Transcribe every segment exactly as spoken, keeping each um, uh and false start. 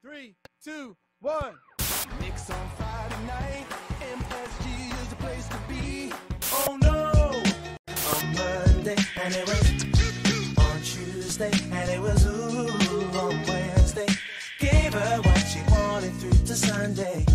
three, two, one. Knicks on Friday night, M S G is the place to be. Oh no! On Monday, and it was on Tuesday, and it was ooh on Wednesday. Gave her what she wanted through to Sunday.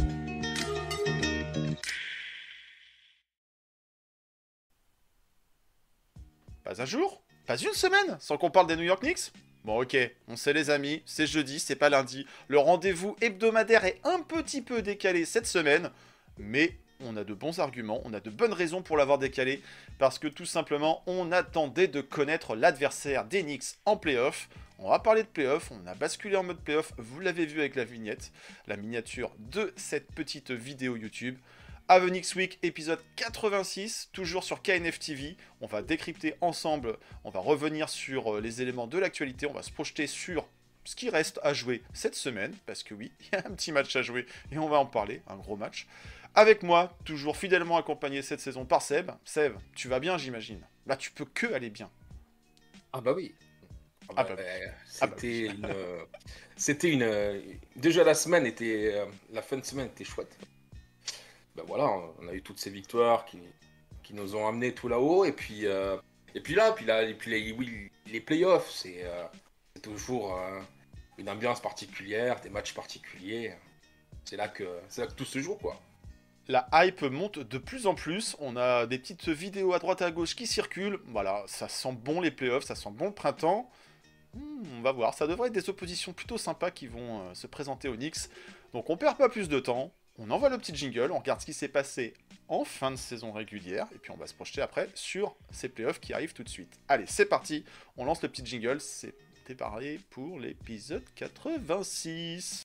Pas un jour, pas une semaine, sans qu'on parle des New York Knicks. Bon ok, on sait les amis, c'est jeudi, c'est pas lundi. Le rendez-vous hebdomadaire est un petit peu décalé cette semaine, mais on a de bons arguments, on a de bonnes raisons pour l'avoir décalé, parce que tout simplement, on attendait de connaître l'adversaire des Knicks en play-off. On va parler de play-off, on a basculé en mode play-off, vous l'avez vu avec la vignette, la miniature de cette petite vidéo YouTube. Avenix Week, épisode quatre-vingt-six, toujours sur K N F T V. On va décrypter ensemble, on va revenir sur les éléments de l'actualité, on va se projeter sur ce qui reste à jouer cette semaine, parce que oui, il y a un petit match à jouer et on va en parler, un gros match. Avec moi, toujours fidèlement accompagné cette saison par Seb. Seb, tu vas bien j'imagine? Là, tu peux que aller bien. Ah bah oui. Ah bah, Ah bah, euh, ah bah c'était oui. une... euh, C'était une... euh, Déjà la semaine était... euh, La fin de semaine était chouette. Ben voilà, on a eu toutes ces victoires qui, qui nous ont amené tout là-haut. Et puis, euh, et puis là, puis là, et puis les, oui, les playoffs, c'est euh, c'est toujours euh, une ambiance particulière, des matchs particuliers. C'est là que, c'est là que tout se joue, quoi. La hype monte de plus en plus, on a des petites vidéos à droite à gauche qui circulent, voilà, ça sent bon les playoffs, ça sent bon le printemps. Hmm, on va voir, ça devrait être des oppositions plutôt sympas qui vont euh, se présenter aux Knicks. Donc on perd pas plus de temps, on envoie le petit jingle, on regarde ce qui s'est passé en fin de saison régulière, et puis on va se projeter après sur ces playoffs qui arrivent tout de suite. Allez, c'est parti, on lance le petit jingle, c'est préparé pour l'épisode quatre-vingt-six.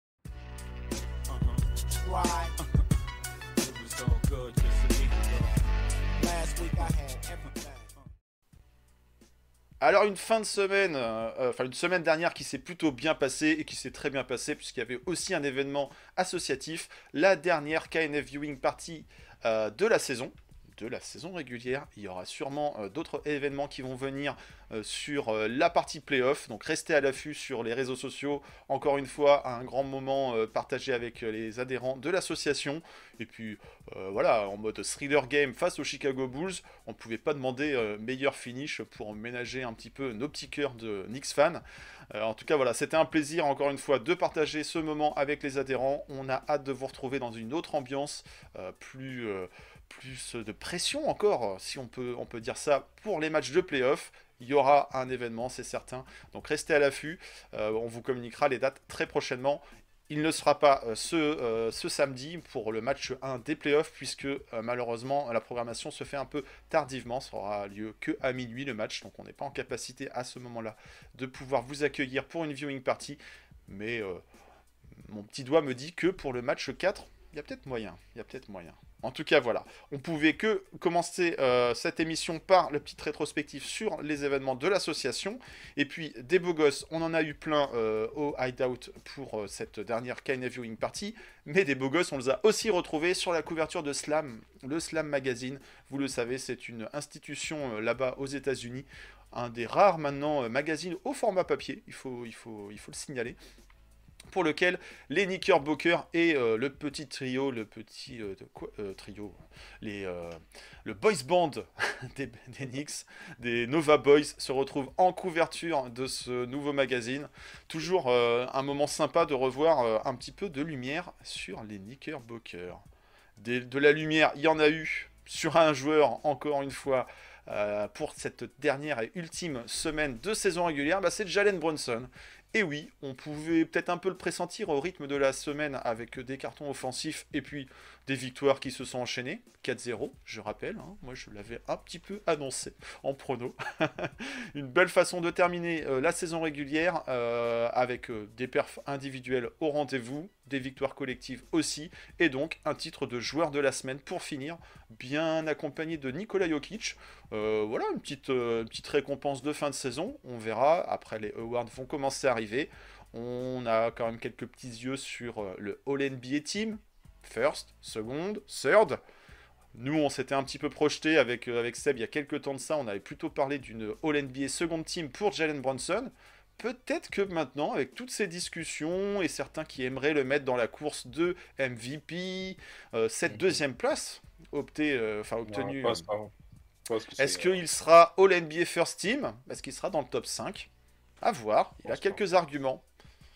Right. It was all good just a week ago. Last week I had everything. Alors une fin de semaine, euh, enfin une semaine dernière qui s'est plutôt bien passée et qui s'est très bien passée puisqu'il y avait aussi un événement associatif, la dernière K N F Viewing Party euh, de la saison, de la saison régulière. Il y aura sûrement euh, d'autres événements qui vont venir euh, sur euh, la partie playoff, donc restez à l'affût sur les réseaux sociaux. Encore une fois, un grand moment euh, partagé avec euh, les adhérents de l'association. Et puis euh, voilà, en mode thriller game face aux Chicago Bulls, on ne pouvait pas demander euh, meilleur finish pour ménager un petit peu nos petits cœurs de Knicks fans. Euh, en tout cas, voilà, c'était un plaisir encore une fois de partager ce moment avec les adhérents. On a hâte de vous retrouver dans une autre ambiance, euh, plus, euh, plus de pression encore, si on peut, on peut dire ça, pour les matchs de play-off. Il y aura un événement, c'est certain. Donc restez à l'affût. Euh, on vous communiquera les dates très prochainement. Il ne sera pas euh, ce, euh, ce samedi pour le match un des playoffs, puisque euh, malheureusement la programmation se fait un peu tardivement. Ça aura lieu que à minuit le match, donc on n'est pas en capacité à ce moment-là de pouvoir vous accueillir pour une viewing party. Mais euh, mon petit doigt me dit que pour le match quatre, il y a peut-être moyen. Il y a peut-être moyen. En tout cas, voilà. On pouvait que commencer euh, cette émission par le petit rétrospectif sur les événements de l'association. Et puis, des beaux gosses, on en a eu plein euh, au Hideout pour euh, cette dernière K N F Viewing Party. Mais des beaux gosses, on les a aussi retrouvés sur la couverture de Slam, le Slam Magazine. Vous le savez, c'est une institution euh, là-bas aux États-Unis. Un des rares maintenant euh, magazines au format papier, il faut, il faut, il faut le signaler, pour lequel les Knickerbockers et euh, le petit trio, le petit euh, de quoi, euh, trio, les, euh, le boys band des, des Knicks, des Nova Boys, se retrouvent en couverture de ce nouveau magazine. Toujours euh, un moment sympa de revoir euh, un petit peu de lumière sur les Knickerbockers. Des, de la lumière, il y en a eu sur un joueur, encore une fois, euh, pour cette dernière et ultime semaine de saison régulière, bah, c'est Jalen Brunson. Et oui, on pouvait peut-être un peu le pressentir au rythme de la semaine avec des cartons offensifs et puis des victoires qui se sont enchaînées. quatre zéro, je rappelle, hein, moi je l'avais un petit peu annoncé en prono. Une belle façon de terminer euh, la saison régulière euh, avec euh, des perfs individuels au rendez-vous, des victoires collectives aussi, et donc un titre de joueur de la semaine pour finir, bien accompagné de Nikola Jokic. Euh, voilà, une petite, euh, une petite récompense de fin de saison, on verra, après les awards vont commencer à arriver. On a quand même quelques petits yeux sur euh, le All-N B A Team, First, Second, Third. Nous, on s'était un petit peu projeté avec, euh, avec Seb il y a quelques temps de ça, on avait plutôt parlé d'une All-N B A Second Team pour Jalen Brunson. peut-être que maintenant, avec toutes ces discussions et certains qui aimeraient le mettre dans la course de M V P, euh, cette deuxième place optée, euh, enfin obtenue, Ouais, pas- pas- parce que est-ce c'est, euh, qu'il sera All N B A First Team? Est-ce qu'il sera dans le top cinq? À voir, il a pense pas. quelques arguments.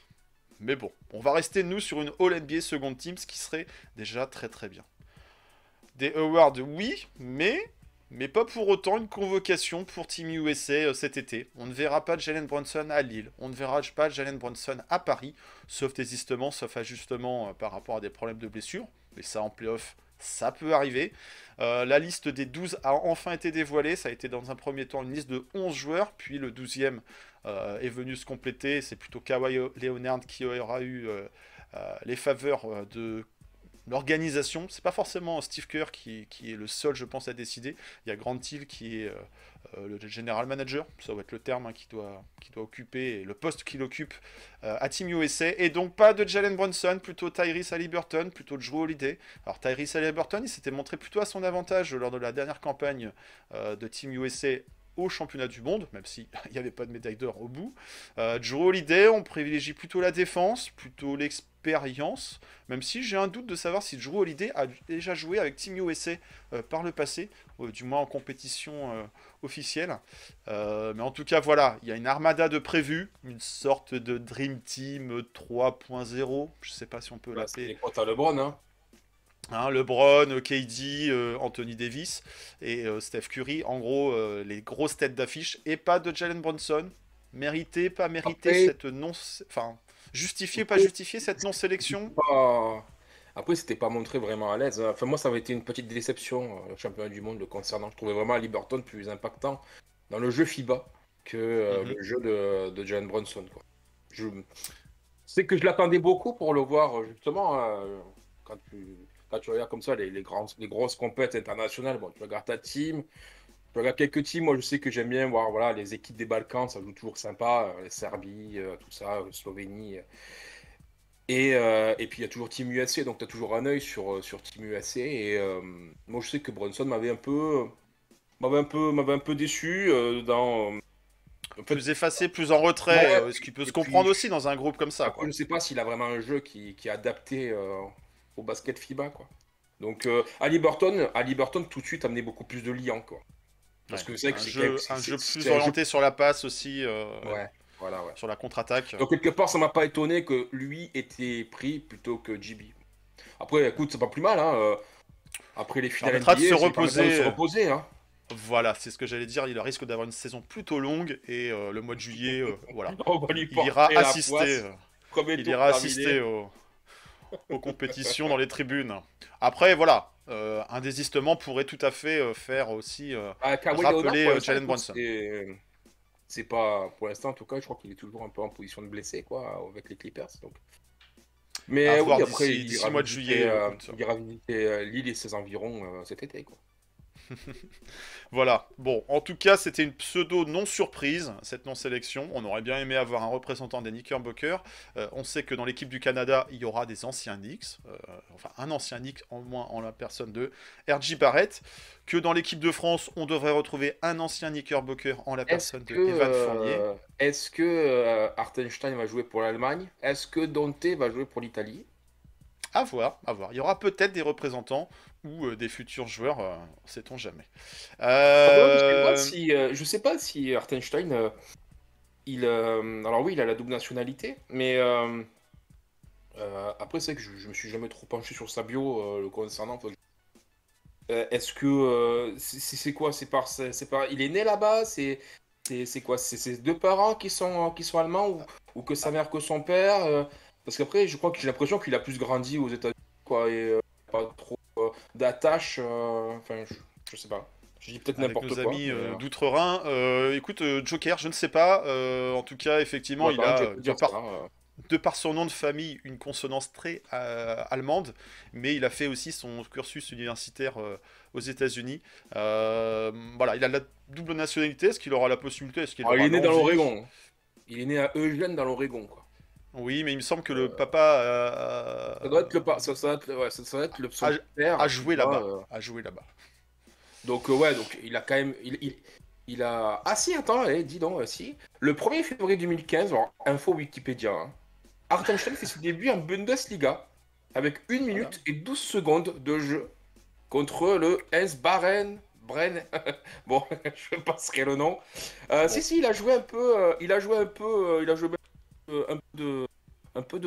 Mais bon, on va rester nous sur une All N B A Second Team, ce qui serait déjà très très bien. Des awards, oui, mais, mais pas pour autant une convocation pour Team U S A euh, cet été. On ne verra pas Jalen Brunson à Lille, on ne verra pas Jalen Brunson à Paris, sauf désistement, sauf ajustement euh, par rapport à des problèmes de blessure. Mais ça en playoff, ça peut arriver. Euh, la liste des douze a enfin été dévoilée. Ça a été dans un premier temps une liste de onze joueurs, puis le douzième euh, est venu se compléter. C'est plutôt Kawhi Leonard qui aura eu euh, euh, les faveurs euh, de l'organisation. C'est pas forcément Steve Kerr qui, qui est le seul, je pense, à décider. Il y a Grant Hill qui est euh, euh, le general manager, ça va être le terme hein, qui, doit, qui doit occuper, et le poste qu'il occupe euh, à Team U S A. Et donc pas de Jalen Brunson, plutôt Tyrese Haliburton, plutôt Jrue Holiday. Alors Tyrese Haliburton, il s'était montré plutôt à son avantage lors de la dernière campagne euh, de Team U S A au championnat du monde, même s'il n'y avait pas de médaille d'or au bout. Euh, Jrue Holiday, on privilégie plutôt la défense, plutôt l'expérience, même si j'ai un doute de savoir si Jrue Holiday a déjà joué avec Team U S A euh, par le passé, euh, du moins en compétition euh, officielle. Euh, mais en tout cas, voilà, il y a une armada de prévus, une sorte de Dream Team trois point zéro, je ne sais pas si on peut Bah, c'est l'appeler. les quotas LeBron, hein. Hein, LeBron, K D, euh, Anthony Davis et euh, Steph Curry, en gros, euh, les grosses têtes d'affiche, et pas de Jalen Brunson. Mérité, pas mérité Après- cette non... Enfin, justifié, pas justifié cette non-sélection. Pas- Après, c'était pas montré vraiment à l'aise. Enfin, moi, ça avait été une petite déception, euh, le championnat du monde le concernant. Je trouvais vraiment Haliburton plus impactant dans le jeu FIBA que euh, Mhm. le jeu de, de Jalen Brunson, quoi. Je sais que je l'attendais beaucoup pour le voir, justement, euh, quand tu, quand tu regardes comme ça les, les, grands, les grosses compétitions internationales. Bon, tu regardes ta team, tu regardes quelques teams. Moi, je sais que j'aime bien voir voilà, les équipes des Balkans, ça joue toujours sympa, euh, les Serbie, euh, tout ça, euh, Slovénie. euh. Et, euh, et puis il y a toujours Team U S A, donc tu as toujours un œil sur, euh, sur Team U S A. Et euh, moi, je sais que Brunson m'avait un peu, m'avait un peu, m'avait un peu déçu euh, dans. euh, en fait, Plus effacé, plus en retrait, Ouais, euh, ce qui peut et se puis- comprendre aussi dans un groupe comme ça. après, Quoi. je sais pas s'il a vraiment un jeu qui, qui est adapté euh, au basket FIBA, quoi. Donc, euh, Haliburton, Haliburton, tout de suite, amenait beaucoup plus de liant, quoi. Parce Ouais. que c'est vrai un que c'est jeu, quand même- c'est- un c'est- jeu c'est plus un jeu- orienté sur la passe aussi, euh, Ouais, voilà, ouais. sur la contre-attaque. Donc, quelque part, ça m'a pas étonné que lui était pris plutôt que J B. Après, écoute, c'est pas plus mal, hein. euh, Après les finales N B A, permettra de se ça lui permettra de reposer. se reposer, hein. Voilà, c'est ce que j'allais dire. Il risque d'avoir une saison plutôt longue et euh, le mois de juillet, euh, voilà. On va lui Il porter ira la assister, poisse. euh, Premier il tour ira terminé. assister aux, aux compétitions dans les tribunes. Après, voilà, euh, un désistement pourrait tout à fait euh, faire aussi euh, Ah, Kawhi rappeler Leonard, pour euh, l'instant, Jalen écoute, Brunson. c'est- C'est pas, pour l'instant en tout cas, je crois qu'il est toujours un peu en position de blessé, quoi, avec les Clippers. Donc. Mais À oui, voir après, d'ici- il d'ici ira le mois de visiter, juillet, euh, écoute. il ira visiter euh, Lille et ses environs euh, cet été, quoi. Voilà. Bon, en tout cas, c'était une pseudo non-surprise, cette non-sélection. On aurait bien aimé avoir un représentant des Knickerbockers. Euh, on sait que dans l'équipe du Canada, il y aura des anciens Knicks. Euh, enfin, un ancien Knick, en moins en la personne de R J Barrett. Que dans l'équipe de France, on devrait retrouver un ancien Knickerbocker en la Est-ce personne de que, Evan euh, Fournier. est-ce que euh, Hartenstein va jouer pour l'Allemagne? Est-ce que Dante va jouer pour l'Italie? À voir, à voir. Il y aura peut-être des représentants ou euh, des futurs joueurs, euh, sait-on jamais. Ah, je sais Euh, pas si, euh, je sais pas si Hartenstein, euh, il, euh, alors oui, il a la double nationalité, mais euh, euh, après c'est vrai que je, je me suis jamais trop penché sur sa bio euh, le concernant. Faut que- Euh, est-ce que euh, c'est c'est- c'est quoi? C'est par, c'est c'est par, il est né là-bas? C'est c'est c'est quoi? C'est ses deux parents qui sont qui sont allemands ou, ou que sa mère que son père? euh, parce qu'après, je crois que j'ai l'impression qu'il a plus grandi aux États-Unis, quoi, et euh, pas trop euh, d'attache. euh, Enfin, je, je sais pas. Je dis peut-être avec n'importe nos quoi. amis mais, euh, euh, d'outre-Rhin. Euh, écoute, euh, Joker, je ne sais pas. Euh, en tout cas, effectivement, ouais, il par exemple, a, je vais euh, te de dire par, ça, euh. de par son nom de famille, une consonance très euh, allemande, mais il a fait aussi son cursus universitaire euh, aux États-Unis. Euh, voilà, il a la double nationalité. Est-ce qu'il aura la possibilité? Est-ce qu'il Ah, aura il est né dans l'envie? l'Oregon. Il est né à Eugène dans l'Oregon, quoi. Oui, mais il me semble que le papa euh, Ça doit être le pa- ça, ça doit être, le- ouais, ça, ça doit être le son a, père. a tu joué vois, là-bas. euh. A joué là-bas. Donc euh, ouais, donc il a quand même, il, il, il a... Ah si, attends, allez, dis donc, euh, si. Le premier février deux mille quinze, alors, info Wikipédia, hein, Hartenstein fait ses débuts en Bundesliga avec une minute et douze secondes de jeu contre le S. Baren. Bren. Bon, je passerai le nom. Euh, Bon. Si, si, il a joué un peu. euh, il a joué un peu. euh, il a joué euh, un peu de. Un peu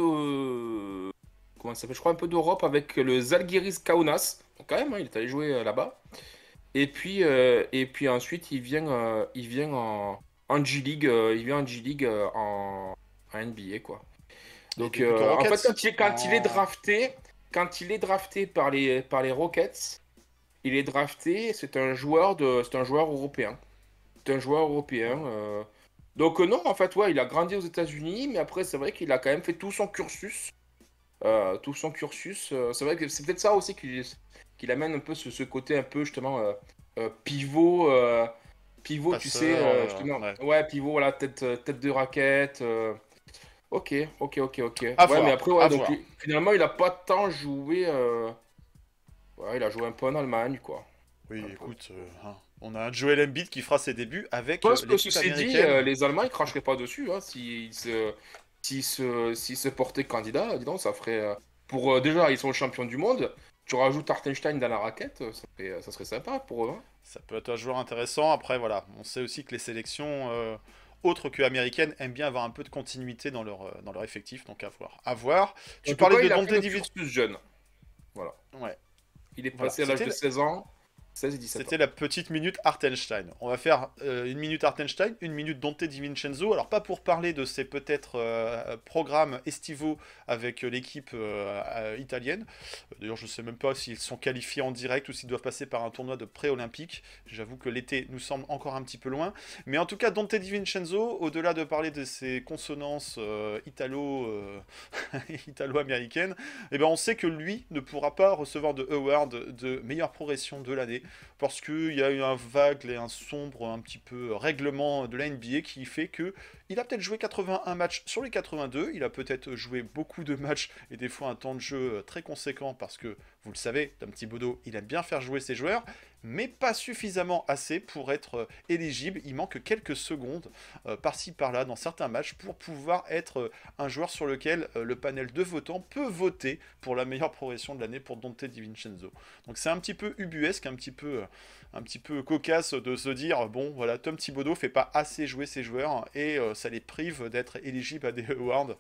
de. Comment ça s'appelle? Je crois un peu d'Europe avec le Zalgiris Kaunas. Donc, quand même, hein, il est allé jouer euh, là-bas. Et puis, euh, et puis ensuite, il vient, euh, il vient en, en G-League. euh, il vient en G-League euh, en, en N B A, quoi. Il Donc, débute aux euh, en fait, Rockets. quand il, est- quand il est En- drafté, quand il est drafté par les, par les Rockets, il est drafté, c'est un joueur de, c'est un joueur européen. C'est un joueur européen. euh. Donc euh, non, en fait, ouais, il a grandi aux États-Unis, mais après, c'est vrai qu'il a quand même fait tout son cursus. euh, tout son cursus. euh, c'est vrai que c'est peut-être ça aussi qui, qui amène un peu ce, ce côté un peu justement euh, euh, pivot. euh, pivot, tu sais, Passeur, euh, euh, justement. ouais. Ouais, pivot, voilà, tête, euh, tête de raquette. euh. Ok, ok, ok, ok. À Ouais, voir, mais après, à ouais, donc voir. lui, finalement, il a pas tant joué. euh, Ouais, il a joué un peu en Allemagne, quoi. Oui, Un peu. écoute, euh, hein, on a un Joel Embiid qui fera ses débuts Je avec euh, pense que l'équipe ceci dit, américaine. euh, les Allemands, ils cracheraient pas dessus. Hein, s'ils se, s'ils se, s'ils se portaient candidat, dis donc, ça ferait. euh, Pour, euh, déjà, ils sont champions du monde. Tu rajoutes Hartenstein dans la raquette, euh, ça, ferait- ça serait sympa pour eux. Hein. Ça peut être un joueur intéressant. Après, voilà, on sait aussi que les sélections euh, autres que américaines aiment bien avoir un peu de continuité dans leur, euh, dans leur effectif, donc à voir. À voir. En Tu tout parlais cas, de il a Dante fait le Divincenzo. cursus jeune. Voilà. Ouais, Il est voilà. passé à l'âge C'était de seize ans, seize et dix-sept ans. C'était la petite minute Hartenstein. On va faire euh, une minute Hartenstein, une minute Dante DiVincenzo. Alors pas pour parler de ses peut-être euh, programmes estivaux avec euh, l'équipe euh, euh, italienne. D'ailleurs je ne sais même pas s'ils sont qualifiés en direct ou s'ils doivent passer par un tournoi de pré-olympique. J'avoue que l'été nous semble encore un petit peu loin. Mais en tout cas Dante DiVincenzo, au-delà de parler de ses consonances euh, italo, euh, italo-américaines, eh ben on sait que lui ne pourra pas recevoir de award de meilleure progression de l'année parce qu'il y a eu un vague et un sombre un petit peu règlement de la N B A qui fait que il a peut-être joué quatre-vingt-un matchs sur les quatre-vingt-deux, il a peut-être joué beaucoup de matchs et des fois un temps de jeu très conséquent parce que, vous le savez, Tom Thibodeau, il aime bien faire jouer ses joueurs, mais pas suffisamment assez pour être éligible. Il manque quelques secondes euh, par-ci par-là dans certains matchs pour pouvoir être euh, un joueur sur lequel euh, le panel de votants peut voter pour la meilleure progression de l'année pour Dante DiVincenzo. Donc c'est un petit peu ubuesque, un petit peu, un petit peu cocasse de se dire bon voilà, Tom Thibodeau fait pas assez jouer ses joueurs et euh, ça les prive d'être éligibles à des awards.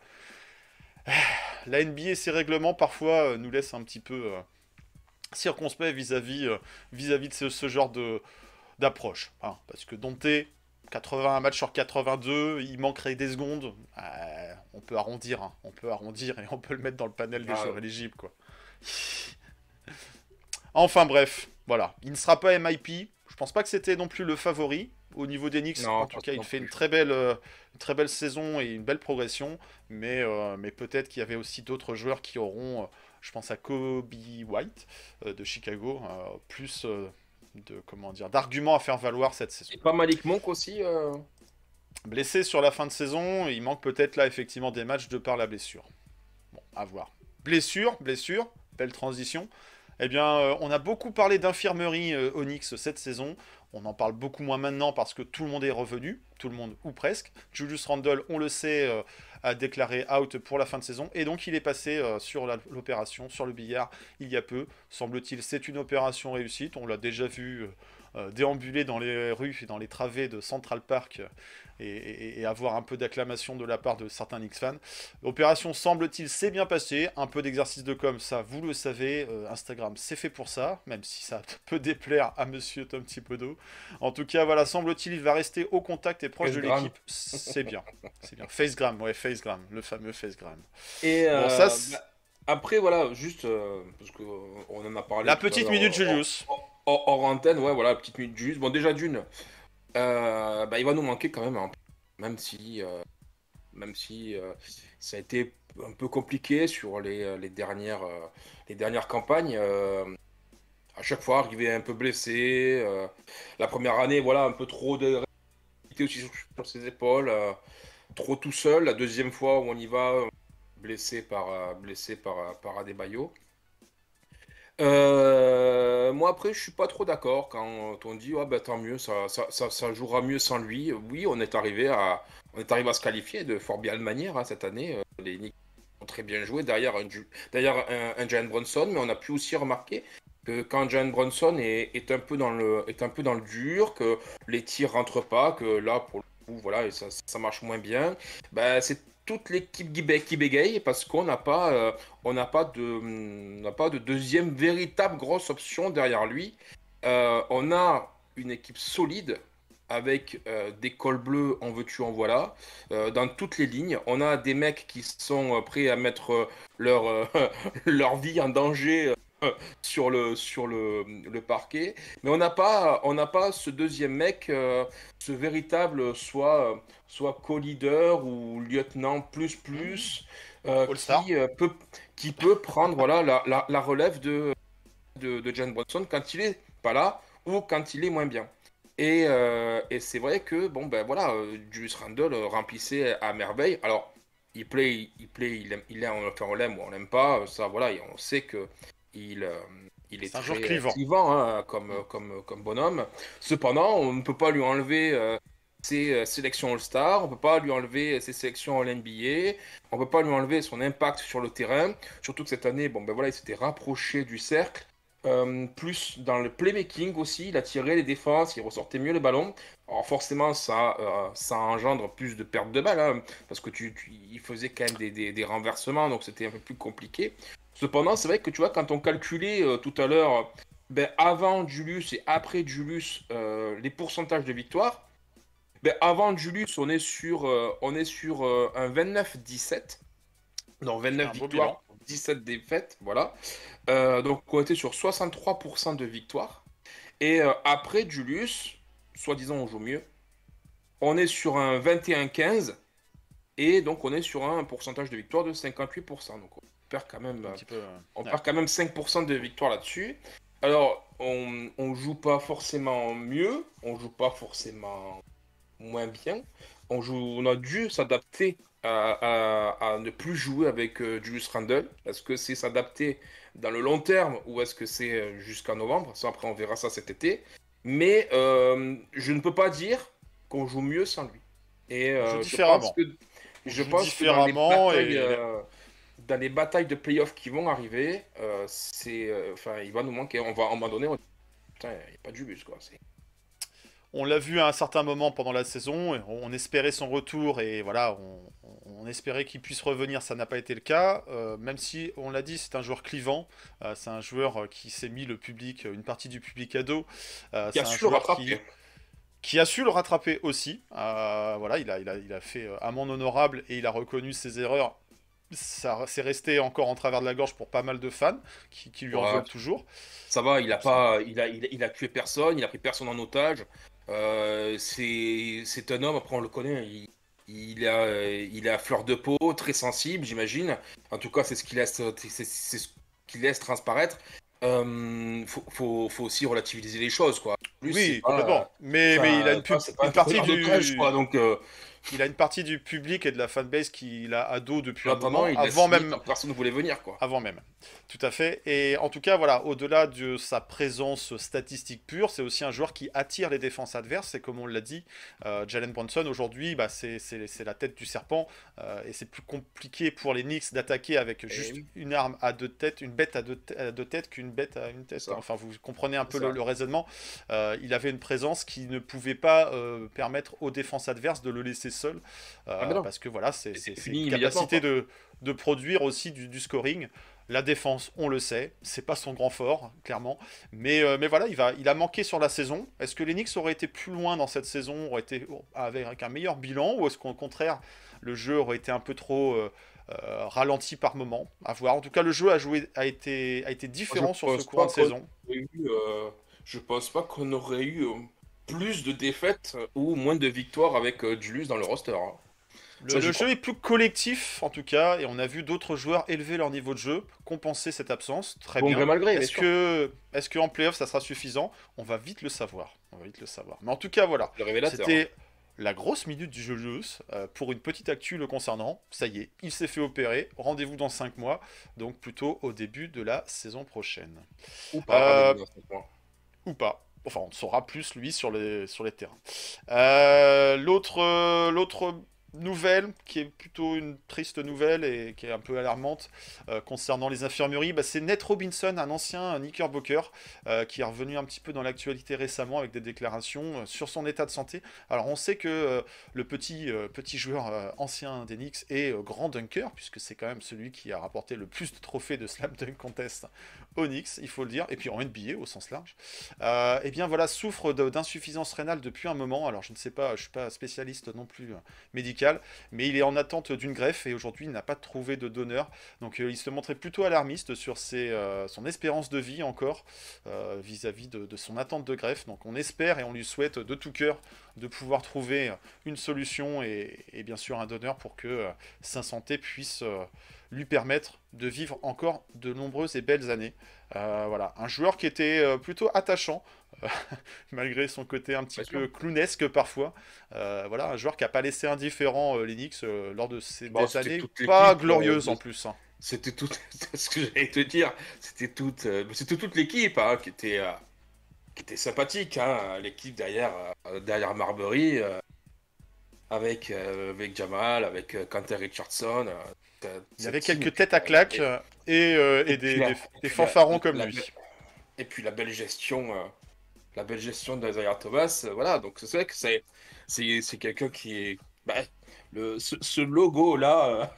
La N B A et ses règlements parfois euh, nous laissent un petit peu euh, circonspect vis-à-vis euh, vis-à-vis de ce, ce genre de d'approche, hein, parce que Dante quatre-vingt-un matchs sur quatre-vingt-deux, il manquerait des secondes. Euh, on peut arrondir, hein, on peut arrondir et on peut le mettre dans le panel des Ah, joueurs éligibles, quoi. Enfin bref, voilà. Il ne sera pas M I P. Je pense pas que c'était non plus le favori. Au niveau des Knicks, non, en je tout pense cas, pas il non fait une plus. très belle, euh, une très belle saison et une belle progression. Mais, euh, mais peut-être qu'il y avait aussi d'autres joueurs qui auront, euh, je pense à Kobe White euh, de Chicago, euh, plus euh, de comment dire, d'arguments à faire valoir cette saison. Et pas Malik Monk aussi. euh, Blessé sur la fin de saison, il manque peut-être là effectivement des matchs de par la blessure. Bon, à voir. Blessure, blessure, belle transition. Eh bien, euh, on a beaucoup parlé d'infirmerie euh, Onyx cette saison. On en parle beaucoup moins maintenant parce que tout le monde est revenu, tout le monde ou presque. Julius Randle, on le sait, euh, a déclaré out pour la fin de saison et donc il est passé euh, sur la- l'opération, sur le billard il y a peu. Semble-t-il, c'est une opération réussite. On l'a déjà vu euh, euh, déambuler dans les rues et dans les travées de Central Park euh, et, et- et avoir un peu d'acclamation de la part de certains Knicks fans. L'opération, semble-t-il, s'est bien passée. Un peu d'exercice de com, ça, vous le savez. euh, Instagram, c'est fait pour ça, même si ça peut déplaire à monsieur Tom Thibodeau. En tout cas, voilà, semble-t-il, il va rester au contact et proche de Facegram. l'équipe. C'est bien. C'est bien. Facegram, ouais, Facegram, le fameux Facegram. Et Bon, euh, ça, c'est- bah, après, voilà, juste euh, parce que euh, on en a parlé. la tout à petite l'heure, minute euh, Julius. hors, hors- hors antenne, ouais, voilà, petite minute juste. Bon, déjà d'une, euh, bah, il va nous manquer quand même, un peu. Même si, euh, même si euh, ça a été un peu compliqué sur les, euh, les dernières, euh, les dernières campagnes. euh, à chaque fois, arrivé un peu blessé. euh, la première année, voilà, un peu trop de responsabilité aussi sur, sur ses épaules. euh, trop tout seul. La deuxième fois où on y va, blessé par, euh, blessé par, euh, par Adebayo. Euh, moi après je suis pas trop d'accord quand on dit ah bah tant mieux ça, ça, ça, ça jouera mieux sans lui. Oui on est arrivé à on est arrivé à se qualifier de fort bien manière hein, cette année. Euh, Les Knicks ont très bien joué derrière un, Ju- derrière un, un Jalen Brunson, mais on a pu aussi remarquer que quand Jalen Brunson est, est un peu dans le est un peu dans le dur, que les tirs rentrent pas, que là pour le coup voilà et ça, ça marche moins bien, bah c'est toute l'équipe qui bé- qui bégaye parce qu'on n'a pas euh, on n'a pas de, on n'a pas de deuxième véritable grosse option derrière lui. Euh, on a une équipe solide avec euh, des cols bleus, en veux-tu, en voilà, euh, dans toutes les lignes. On a des mecs qui sont euh, prêts à mettre euh, leur, euh, leur vie en danger euh, sur le, sur le, le parquet. Mais on n'a pas, on n'a pas ce deuxième mec, euh, ce véritable soit, euh, soit co-leader ou lieutenant plus plus, euh, All-Star. qui, euh, peut, qui peut prendre voilà, la, la, la relève de, de, de Jalen Brunson quand il est pas là ou quand il est moins bien. Et, euh, et c'est vrai que bon ben voilà, euh, Julius Randle euh, remplissait à merveille. Alors il play, il play, il aime, il aime, enfin, on l'aime ou on l'aime pas. Ça voilà, et on sait que il, euh, il est C'est un joueur très euh, clivant. clivant hein, comme, Mm. comme, comme bonhomme. Cependant, on ne peut pas lui enlever euh, ses euh, sélections All-Star, on peut pas lui enlever ses sélections All-N B A, on peut pas lui enlever son impact sur le terrain. Surtout que cette année, bon ben voilà, il s'était rapproché du cercle. Euh, plus dans le playmaking aussi, il a tiré les défenses, il ressortait mieux le ballon. Alors forcément, ça, euh, ça engendre plus de pertes de balles, hein, parce que tu, tu- il faisait quand même des, des- des renversements, donc c'était un peu plus compliqué. Cependant, c'est vrai que tu vois, quand on calculait euh, tout à l'heure, ben, avant Julius et après Julius, euh, les pourcentages de victoire, ben, avant Julius, on est sur, euh, on est sur euh, un vingt-neuf dix-sept. Donc C'est vingt-neuf un beau bilan. victoires, dix-sept défaites, voilà. Euh, donc on était sur soixante-trois pour cent de victoires. Et euh, après Julius, soi-disant on joue mieux, on est sur un vingt et un quinze. Et donc on est sur un pourcentage de victoire de cinquante-huit pour cent. Donc on perd quand même, Un euh, petit peu. euh, on ouais. perd quand même cinq pour cent de victoire là-dessus. Alors on, on joue pas forcément mieux, on joue pas forcément moins bien. On joue, on a dû s'adapter à, à- à ne plus jouer avec euh, Julius Randle. Est-ce que c'est s'adapter dans le long terme ou est-ce que c'est euh, jusqu'à novembre? Ça, après, on verra ça cet été. Mais euh, je ne peux pas dire qu'on joue mieux sans lui. Et On joue euh, je pense différemment. que, On je joue pense que dans les différemment batailles, et euh, dans les batailles de playoffs qui vont arriver, euh, c'est, euh, enfin, il va nous manquer. On va, à un moment donné, on... putain, il n'y a pas de Julius, quoi. C'est... on l'a vu à un certain moment pendant la saison. Et on espérait son retour et voilà, on, on espérait qu'il puisse revenir. Ça n'a pas été le cas. Euh, même si on l'a dit, c'est un joueur clivant. Euh, c'est un joueur qui s'est mis le public, une partie du public à dos. Euh, Qui a c'est un su le joueur rattraper. qui qui a su le rattraper aussi. Euh, voilà, il a, il, a, il a fait euh, amende honorable et il a reconnu ses erreurs. Ça c'est resté encore en travers de la gorge pour pas mal de fans qui, qui lui en Ouais, veulent toujours. ça va, il a Bon, c'est- pas, il a, il a, il a tué personne, il a pris personne en otage. Euh, c'est, c'est un homme, après on le connaît, il, il a, euh, il a fleur de peau, très sensible, j'imagine. En tout cas, c'est ce qu'il laisse, c'est, c'est ce qu'il laisse transparaître. Euh, faut, faut, faut aussi relativiser les choses, quoi. En plus, c'est oui, pas, complètement. Mais, mais il a enfin, une, tu vois, pub- c'est pas un une partie preneur d'otage, quoi. du, Donc, euh, il a une partie du public et de la fanbase qu'il a à dos depuis en un attendant, moment, il laisse avant signer même quand personne ne voulait venir, quoi. avant même. Tout à fait. Et en tout cas, voilà, au-delà de sa présence statistique pure, c'est aussi un joueur qui attire les défenses adverses. Et comme on l'a dit, euh, Jalen Brunson, aujourd'hui, bah, c'est c'est- c'est la tête du serpent. Euh, et c'est plus compliqué pour les Knicks d'attaquer avec Et juste oui, une arme à deux têtes, une bête à deux, t- à deux têtes qu'une bête à une c'est tête. ça, Enfin, vous comprenez un c'est peu le, ça. le raisonnement. Euh, il avait une présence qui ne pouvait pas euh, permettre aux défenses adverses de le laisser seul. Ah ben Euh, non, parce que voilà, c'est c'est c'est- c'est fini une immédiatement, capacité quoi. de, de produire aussi du, du scoring. La défense, on le sait, c'est pas son grand fort, clairement. Mais, euh, mais voilà, il, va, il a manqué sur la saison. Est-ce que les Knicks auraient été plus loin dans cette saison, auraient été avec un meilleur bilan, ou est-ce qu'au contraire, le jeu aurait été un peu trop euh, euh, ralenti par moment? À voir. En tout cas, le jeu a, joué, a, été, a été Moi, je différent sur ce pense courant pas de qu'on saison. aurait eu, euh, je pense pas qu'on aurait eu euh, plus de défaites euh, ou moins de victoires avec euh, Julius dans le roster, hein. Le, Ça, le j'y jeu crois. est plus collectif, en tout cas, et on a vu d'autres joueurs élever leur niveau de jeu, compenser cette absence. Très Bon gré bien. mal gré, bien Est-ce sûr. que, est-ce qu'en playoff, ça sera suffisant? On va vite le savoir. On va vite le savoir. Mais en tout cas, voilà. Le révélateur, hein. C'était la grosse minute du Julius euh, pour une petite actu le concernant. Ça y est, il s'est fait opérer. Rendez-vous dans cinq mois, donc plutôt au début de la saison prochaine. Ou pas, Euh, rendez-vous dans cinq mois. ou pas. Enfin, on saura plus, lui, sur les, sur les terrains. Euh, l'autre, euh, l'autre nouvelle, qui est plutôt une triste nouvelle et qui est un peu alarmante euh, concernant les infirmeries, bah, c'est Nate Robinson, un ancien Knickerbocker, euh, qui est revenu un petit peu dans l'actualité récemment avec des déclarations euh, sur son état de santé. Alors, on sait que euh, le petit, euh, petit joueur euh, ancien des Knicks est euh, grand dunker, puisque c'est quand même celui qui a rapporté le plus de trophées de Slam Dunk Contest aux Knicks, il faut le dire, et puis en N B A au sens large. Euh, et bien voilà, souffre de- d'insuffisance rénale depuis un moment. Alors je ne sais pas, je suis pas spécialiste non plus euh, médical, mais il est en attente d'une greffe et aujourd'hui il n'a pas trouvé de donneur. Donc euh, il se montrait plutôt alarmiste sur ses, euh, son espérance de vie encore euh, vis-à-vis de, de son attente de greffe. Donc on espère et on lui souhaite de tout cœur de pouvoir trouver une solution et, et bien sûr un donneur pour que euh, sa santé puisse euh, lui permettre de vivre encore de nombreuses et belles années. Euh, voilà, un joueur qui était euh, plutôt attachant, euh, malgré son côté un petit Bien peu sûr. clownesque parfois. Euh, voilà, un joueur qui n'a pas laissé indifférent euh, les Knicks euh, lors de ces Bon, des c'était années toute pas l'équipe, euh, glorieuses de- en plus. Hein. C'était tout ce que j'allais te dire. C'était toute, euh, c'était toute l'équipe hein, qui était, euh, qui était sympathique. Hein, l'équipe derrière, euh, derrière Marbury, euh, avec, euh, avec Jamal, avec euh, Quentin Richardson. euh, euh, Il y cette avait team, quelques têtes à claque et, euh, et, euh, et et puis des, la, des, et des puis la, fanfarons comme la lui. be- et puis la belle gestion, euh, la belle gestion de Isaiah Thomas. euh, voilà, donc c'est vrai que c'est, c'est, c'est quelqu'un qui est, bah, le, ce, ce logo là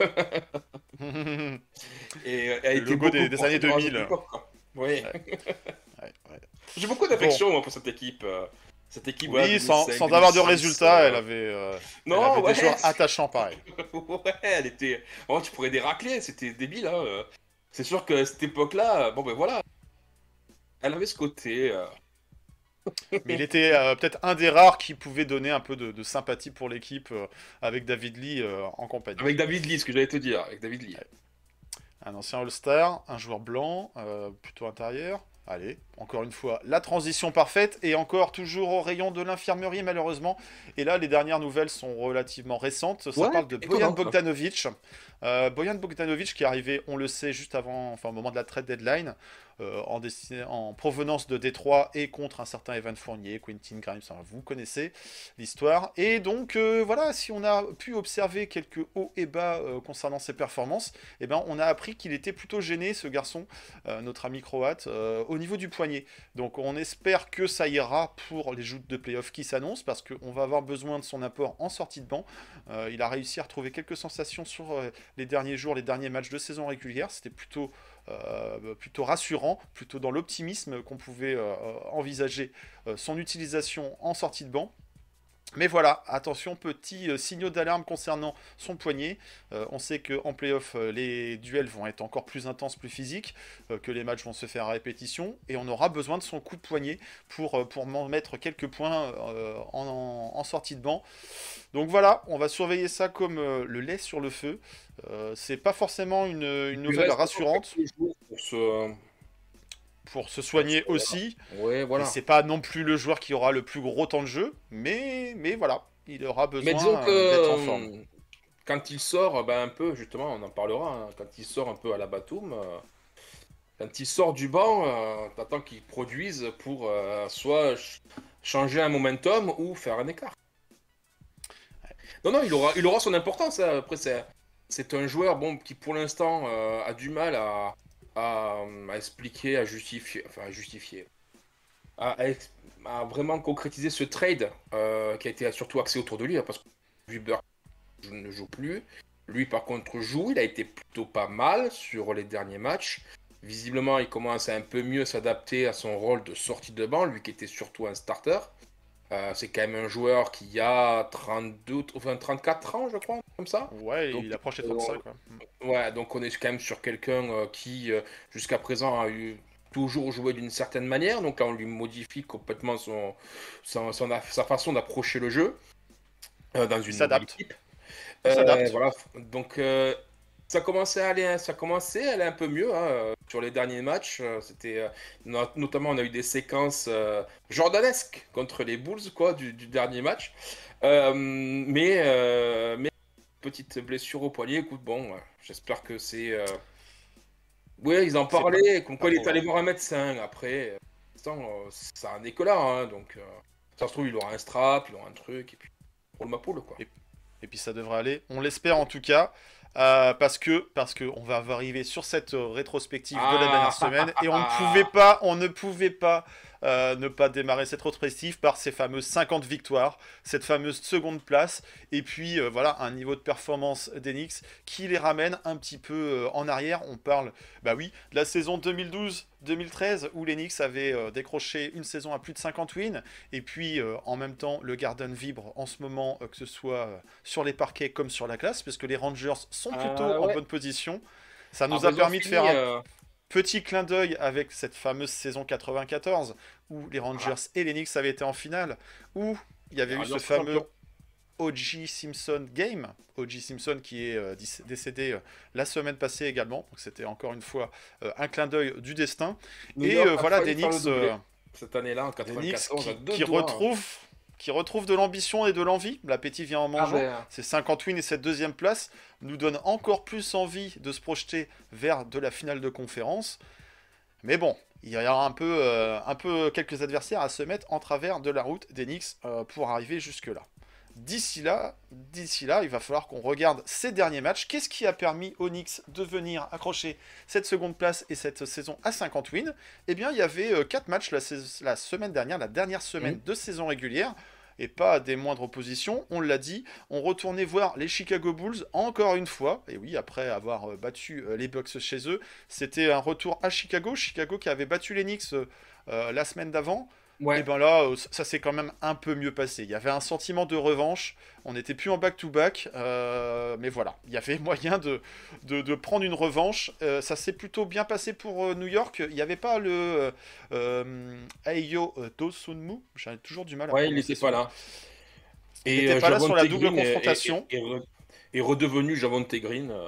Le et, a été logo beaucoup des, des porté années durant cette deux mille. époque, quoi. Oui. Ouais, ouais, ouais. J'ai beaucoup Bon, d'affection moi, pour cette équipe. euh, cette équipe voilà, oui, sans, deux mille cinq, sans avoir de deux mille six. résultats, elle euh, avait, euh, elle Non, avait des ouais, joueurs c'est- attachants pareil. ouais, elle était. Oh, tu pourrais déracler, c'était débile. Hein. euh. C'est sûr que cette époque-là, euh, bon ben voilà, elle avait ce côté. euh, Mais il était euh, peut-être un des rares qui pouvait donner un peu de, de sympathie pour l'équipe euh, avec David Lee euh, en compagnie. Avec David Lee, ce que j'allais te dire, avec David Lee. Ouais. Un ancien All-Star, un joueur blanc, euh, plutôt intérieur. Allez, encore une fois, la transition parfaite et encore toujours au rayon de l'infirmerie malheureusement. Et là, les dernières nouvelles sont relativement récentes. Ça Ouais, parle de Bojan étonnant. Bogdanovic. Euh, Bojan Bogdanovic qui est arrivé, on le sait, juste avant, enfin au moment de la trade deadline, euh, en, destiné- en provenance de Détroit et contre un certain Evan Fournier, Quentin Grimes, enfin, vous connaissez l'histoire. Et donc euh, voilà, si on a pu observer quelques hauts et bas euh, concernant ses performances, eh ben, on a appris qu'il était plutôt gêné, ce garçon, euh, notre ami croate, euh, au niveau du poignet. Donc on espère que ça ira pour les joutes de playoff qui s'annoncent, parce qu'on va avoir besoin de son apport en sortie de banc. Euh, il a réussi à retrouver quelques sensations sur euh, les derniers jours, les derniers matchs de saison régulière. C'était plutôt, euh, plutôt rassurant, plutôt dans l'optimisme qu'on pouvait euh, envisager euh, son utilisation en sortie de banc. Mais voilà, attention, petit euh, signaux d'alarme concernant son poignet. Euh, on sait qu'en playoff, euh, les duels vont être encore plus intenses, plus physiques, euh, que les matchs vont se faire à répétition, et on aura besoin de son coup de poignet pour, euh, pour m'en mettre quelques points euh, en, en- en sortie de banc. Donc voilà, on va surveiller ça comme euh, le lait sur le feu. Euh, c'est pas forcément une, une Il nouvelle reste encore rassurante quelques jours pour se. pour se pour se- soigner aussi. Ouais, Et voilà. c'est pas non plus le joueur qui aura le plus gros temps de jeu, mais, mais voilà, il aura Mais disons besoin que euh, d'être en forme. euh, quand il sort, ben, un peu, justement, on en parlera, hein, quand il sort un peu à la Batum, euh, quand il sort du banc, euh, t'attends qu'il produise pour euh, soit ch- changer un momentum ou faire un écart. Non, non, il aura, il aura son importance. Hein. Après, c'est, c'est un joueur bon, qui, pour l'instant, euh, a du mal à, à, à expliquer, à justifier, enfin, à justifier, à, à ex- à vraiment concrétiser ce trade euh, qui a été surtout axé autour de lui, hein, parce que vu Burke ne joue plus. Lui, par contre, joue. Il a été plutôt pas mal sur les derniers matchs. Visiblement, il commence à un peu mieux s'adapter à son rôle de sortie de banc, lui qui était surtout un starter. Euh, c'est quand même un joueur qui a trente-deux, enfin trente-quatre ans, je crois, comme ça. Ouais, Donc, il approche les euh, trente-cinq. Quoi. Ouais, donc on est quand même sur quelqu'un euh, qui, euh, jusqu'à présent, a eu toujours joué d'une certaine manière. Donc là, on lui modifie complètement son, son- son- sa façon d'approcher le jeu euh, dans Il une nouvelle s'adapte. équipe. Il Euh, s'adapte. voilà, donc euh, ça commençait à aller, ça commençait à aller un peu mieux hein, euh, sur les derniers matchs. euh, C'était euh, no- notamment on a eu des séquences euh, jordanesques contre les Bulls quoi du, du dernier match. Euh, mais euh, mais petite blessure au poignet. Écoute bon, euh, j'espère que c'est. Euh... Ouais, ils en C'est pas, parlaient. Comme pas quoi il trop est allé grave. voir un médecin. Après, euh, pour l'instant, euh, ça en est que là. Hein, donc euh, ça se trouve il aura un strap, il aura un truc et puis pour le ma poule quoi. Et, et puis ça devrait aller. On l'espère en tout cas. euh, parce que parce que on va arriver sur cette euh, rétrospective de la dernière semaine et on ne pouvait Ah, pas on ne pouvait pas euh, ne pas démarrer cette rétrospective par ces fameuses cinquante victoires, cette fameuse seconde place et puis euh, voilà un niveau de performance des Knicks qui les ramène un petit peu euh, en arrière. On parle bah oui de la saison deux mille douze deux mille treize où les Knicks avaient euh, décroché une saison à plus de cinquante wins et puis euh, en même temps le Garden vibre en ce moment euh, que ce soit euh, sur les parquets comme sur la glace parce que les Rangers sont plutôt ah, en ouais. bonne position. Ça Ah, nous bah, a ils ont permis de faire fini. un euh, petit clin d'œil avec cette fameuse saison quatre-vingt-quatorze où les Rangers Ah, et les Knicks avaient été en finale, où il y avait les eu ce Rangers sont fameux champions. O J Simpson Game, O J Simpson qui est euh, décédé euh, la semaine passée également, donc c'était encore une fois euh, un clin d'œil du destin. New Et York euh, a voilà des failli faire le Knicks, euh, doublé cette année-là, en des Knicks quatre-vingt-quatorze, à qui, deux qui doigts. Hein. retrouvent qui retrouvent de l'ambition et de l'envie. L'appétit vient en Ah mangeant. ben, Ces cinquante wins et cette deuxième place nous donnent encore plus envie de se projeter vers de la finale de conférence. Mais bon, il y aura un peu, euh, un peu quelques adversaires à se mettre en travers de la route des Knicks euh, pour arriver jusque-là. D'ici là, d'ici là, il va falloir qu'on regarde ces derniers matchs. Qu'est-ce qui a permis aux Knicks de venir accrocher cette seconde place et cette saison à cinquante wins? Eh bien, il y avait euh, quatre matchs la, sais- la semaine dernière, la dernière semaine hmm. de saison régulière, et pas des moindres oppositions. On l'a dit, on retournait voir les Chicago Bulls encore une fois. Et oui, après avoir euh, battu euh, les Bucks chez eux, c'était un retour à Chicago. Chicago qui avait battu les Knicks euh, euh, la semaine d'avant. Et Ouais. ben là, euh, ça s'est quand même un peu mieux passé. Il y avait un sentiment de revanche. On n'était plus en back-to-back. euh, mais voilà, il y avait moyen de, de, de prendre une revanche. Euh, ça s'est plutôt bien passé pour euh, New York. Il n'y avait pas le euh, euh, Ayo euh, Dosunmu. J'ai toujours du mal à Ouais, il prononcer n'était pas son nom. là. Il Et n'était euh, pas là sur Javonte la double Green est, est- confrontation. est- est re- est redevenu Javonte Green. euh.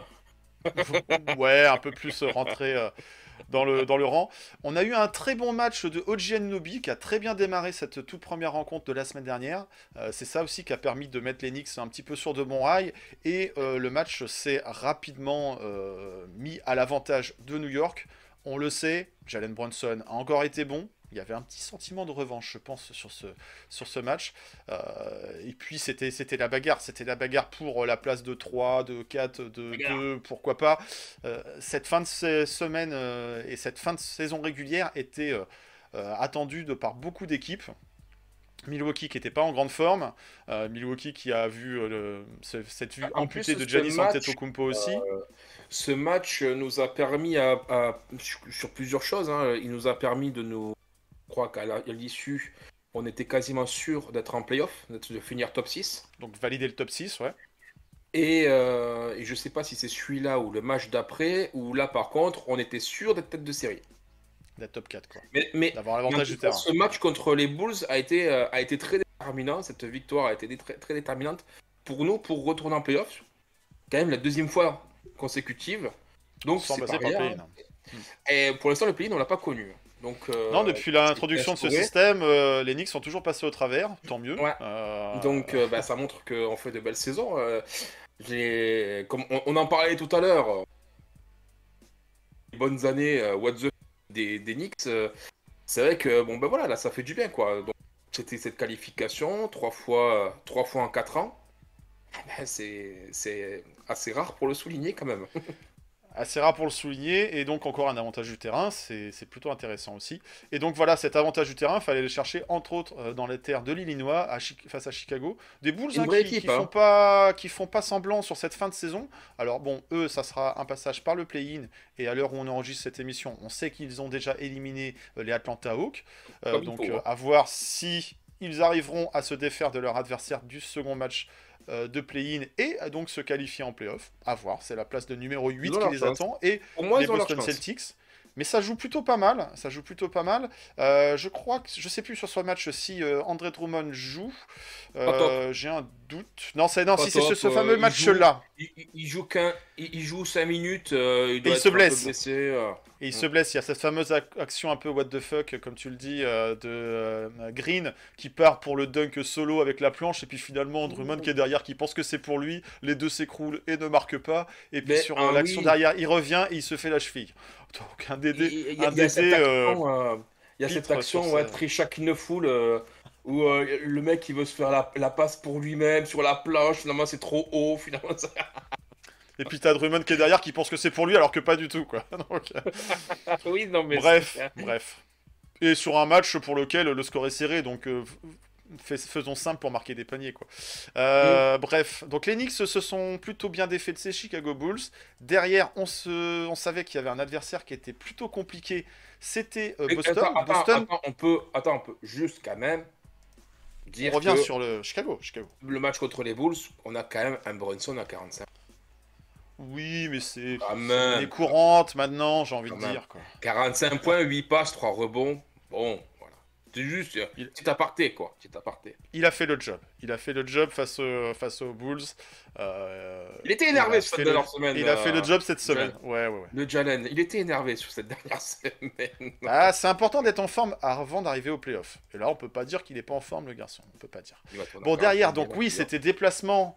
Ouais, un peu plus euh, rentré euh, dans le, dans le rang. On a eu un très bon match de O G Anunoby qui a très bien démarré cette toute première rencontre de la semaine dernière. Euh, c'est ça aussi qui a permis de mettre les Knicks un petit peu sur de bons rails. Et euh, le match s'est rapidement euh, mis à l'avantage de New York. On le sait, Jalen Brunson a encore été bon. Il y avait un petit sentiment de revanche, je pense, sur ce, sur ce match. Euh, et puis, c'était, c'était la bagarre. C'était la bagarre pour la place de trois, de quatre, de Regarde. deux, pourquoi pas. Euh, cette fin de se- semaine euh, et cette fin de saison régulière était euh, euh, attendue de par beaucoup d'équipes. Milwaukee qui n'était pas en grande forme. Euh, Milwaukee qui a vu euh, le- ce- cette vue En plus, amputée de ce Giannis match, Antetokounmpo aussi. euh, ce match nous a permis à, à- sur, sur plusieurs choses. Hein. Il nous a permis de nous. Je crois qu'à la- à l'issue, on était quasiment sûr d'être en playoff, d'être- de finir top six. Donc valider le top six, ouais. Et, euh, et je sais pas si c'est celui-là ou le match d'après, où là par contre, on était sûr d'être tête de série. La top quatre, quoi. Mais, mais, D'avoir mais en l'avantage tout du cas, terrain. ce match contre les Bulls a été, euh, a été très déterminant. Cette victoire a été dé- très, très déterminante pour nous pour retourner en playoff. Quand même la deuxième fois consécutive. Donc Sans c'est pas passer par le rien. play-in. Hein. Et pour l'instant, le pays, on l'a pas connu. Donc, euh, Non, depuis c'est l'introduction de ce instauré. système, euh, les Knicks sont toujours passés au travers, tant mieux. Ouais. Euh, Donc euh, bah, ça montre qu'on fait de belles saisons. Euh, j'ai- comme on, on en parlait tout à l'heure, euh, les bonnes années, euh, what the f- des, des Knicks, euh, c'est vrai que bon ben voilà, là ça fait du bien quoi. Donc c'était cette qualification trois fois, euh, trois fois en quatre ans. Ben, c'est c'est assez rare pour le souligner quand même. Assez rare pour le souligner, et donc encore un avantage du terrain, c'est c'est plutôt intéressant aussi. Et donc voilà, cet avantage du terrain, il fallait le chercher entre autres euh, dans les terres de l'Illinois à Chi- face à Chicago. Des Bulls Une hein, vraie qui, équipe, qui hein. font pas, qui font pas semblant sur cette fin de saison. Alors bon, eux, ça sera un passage par le play-in, et à l'heure où on enregistre cette émission, on sait qu'ils ont déjà éliminé euh, les Atlanta Hawks. Euh, Comme il donc faut, euh, hein. à voir si ils arriveront à se défaire de leur adversaire du second match euh, de play-in et à donc se qualifier en play-off. À voir, c'est la place de numéro Ils huit ont qui leur les chance. attend. Et Pour moi, les ils ont leur Boston chance. Celtics, Mais ça joue plutôt pas mal, ça joue plutôt pas mal. Euh, je crois que, je sais plus sur ce match si euh, André Drummond joue. Euh, J'ai un doute. Non, c'est non, Pas si c'est ce, top, ce euh, fameux il match-là. Il, il- il joue qu'un, il, il joue cinq minutes, euh, il doit il être se un peu blesse. blessé. euh. Et il Mm. se blesse. Il y a cette fameuse ac- action un peu what the fuck, comme tu le dis, euh, de euh, Green qui part pour le dunk solo avec la planche, et puis finalement Drummond qui est derrière, qui pense que c'est pour lui. Les deux s'écroulent et ne marquent pas. Et puis Mais, sur ah euh, l'action oui. derrière, il revient et il se fait la cheville. Donc un Il Dédé, il- il y a, un il y a cette Dédé, euh, action, euh, il y a cette pitre action, sur ouais, sa- Trisha Kneful, euh, où euh, le mec il veut se faire la, la passe pour lui-même sur la planche, finalement c'est trop haut, finalement ça- Et puis t'as Drummond qui est derrière qui pense que c'est pour lui alors que pas du tout quoi. Donc, euh, Oui, non mais bref, c'est- bref. Et sur un match pour lequel le score est serré, donc euh, fais- faisons simple pour marquer des paniers quoi. Euh, Bref, donc les Knicks se sont plutôt bien défaits de ces Chicago Bulls. Derrière, on, se... on savait qu'il y avait un adversaire qui était plutôt compliqué. C'était euh, Mais Boston. attends, attends, Boston, attends, on peut, attends, on peut juste quand même on dire revient que sur le Chicago. Chicago. le match contre les Bulls, on a quand même un Brunson à quarante-cinq. Oui, mais c'est Quand c'est même. les courantes maintenant, j'ai envie Quand de même. dire quoi. quarante-cinq points, huit passes, trois rebonds. Bon, voilà. C'est juste, euh, Il- petit aparté, quoi. Petit aparté. Il a fait le job. Il a fait le job face, au- face aux Bulls. Euh, Il était énervé a sur fait cette le- dernière semaine. Il a fait euh, le job cette Jalen. semaine. Ouais, ouais, ouais. Le Jalen. Il était énervé sur cette dernière semaine. Ah, c'est important d'être en forme avant d'arriver au playoff. Et là, on peut pas dire qu'il est pas en forme, le garçon. On peut pas dire. Il va tourner Bon, encore derrière, un peu, donc il va oui, dire. c'était déplacement.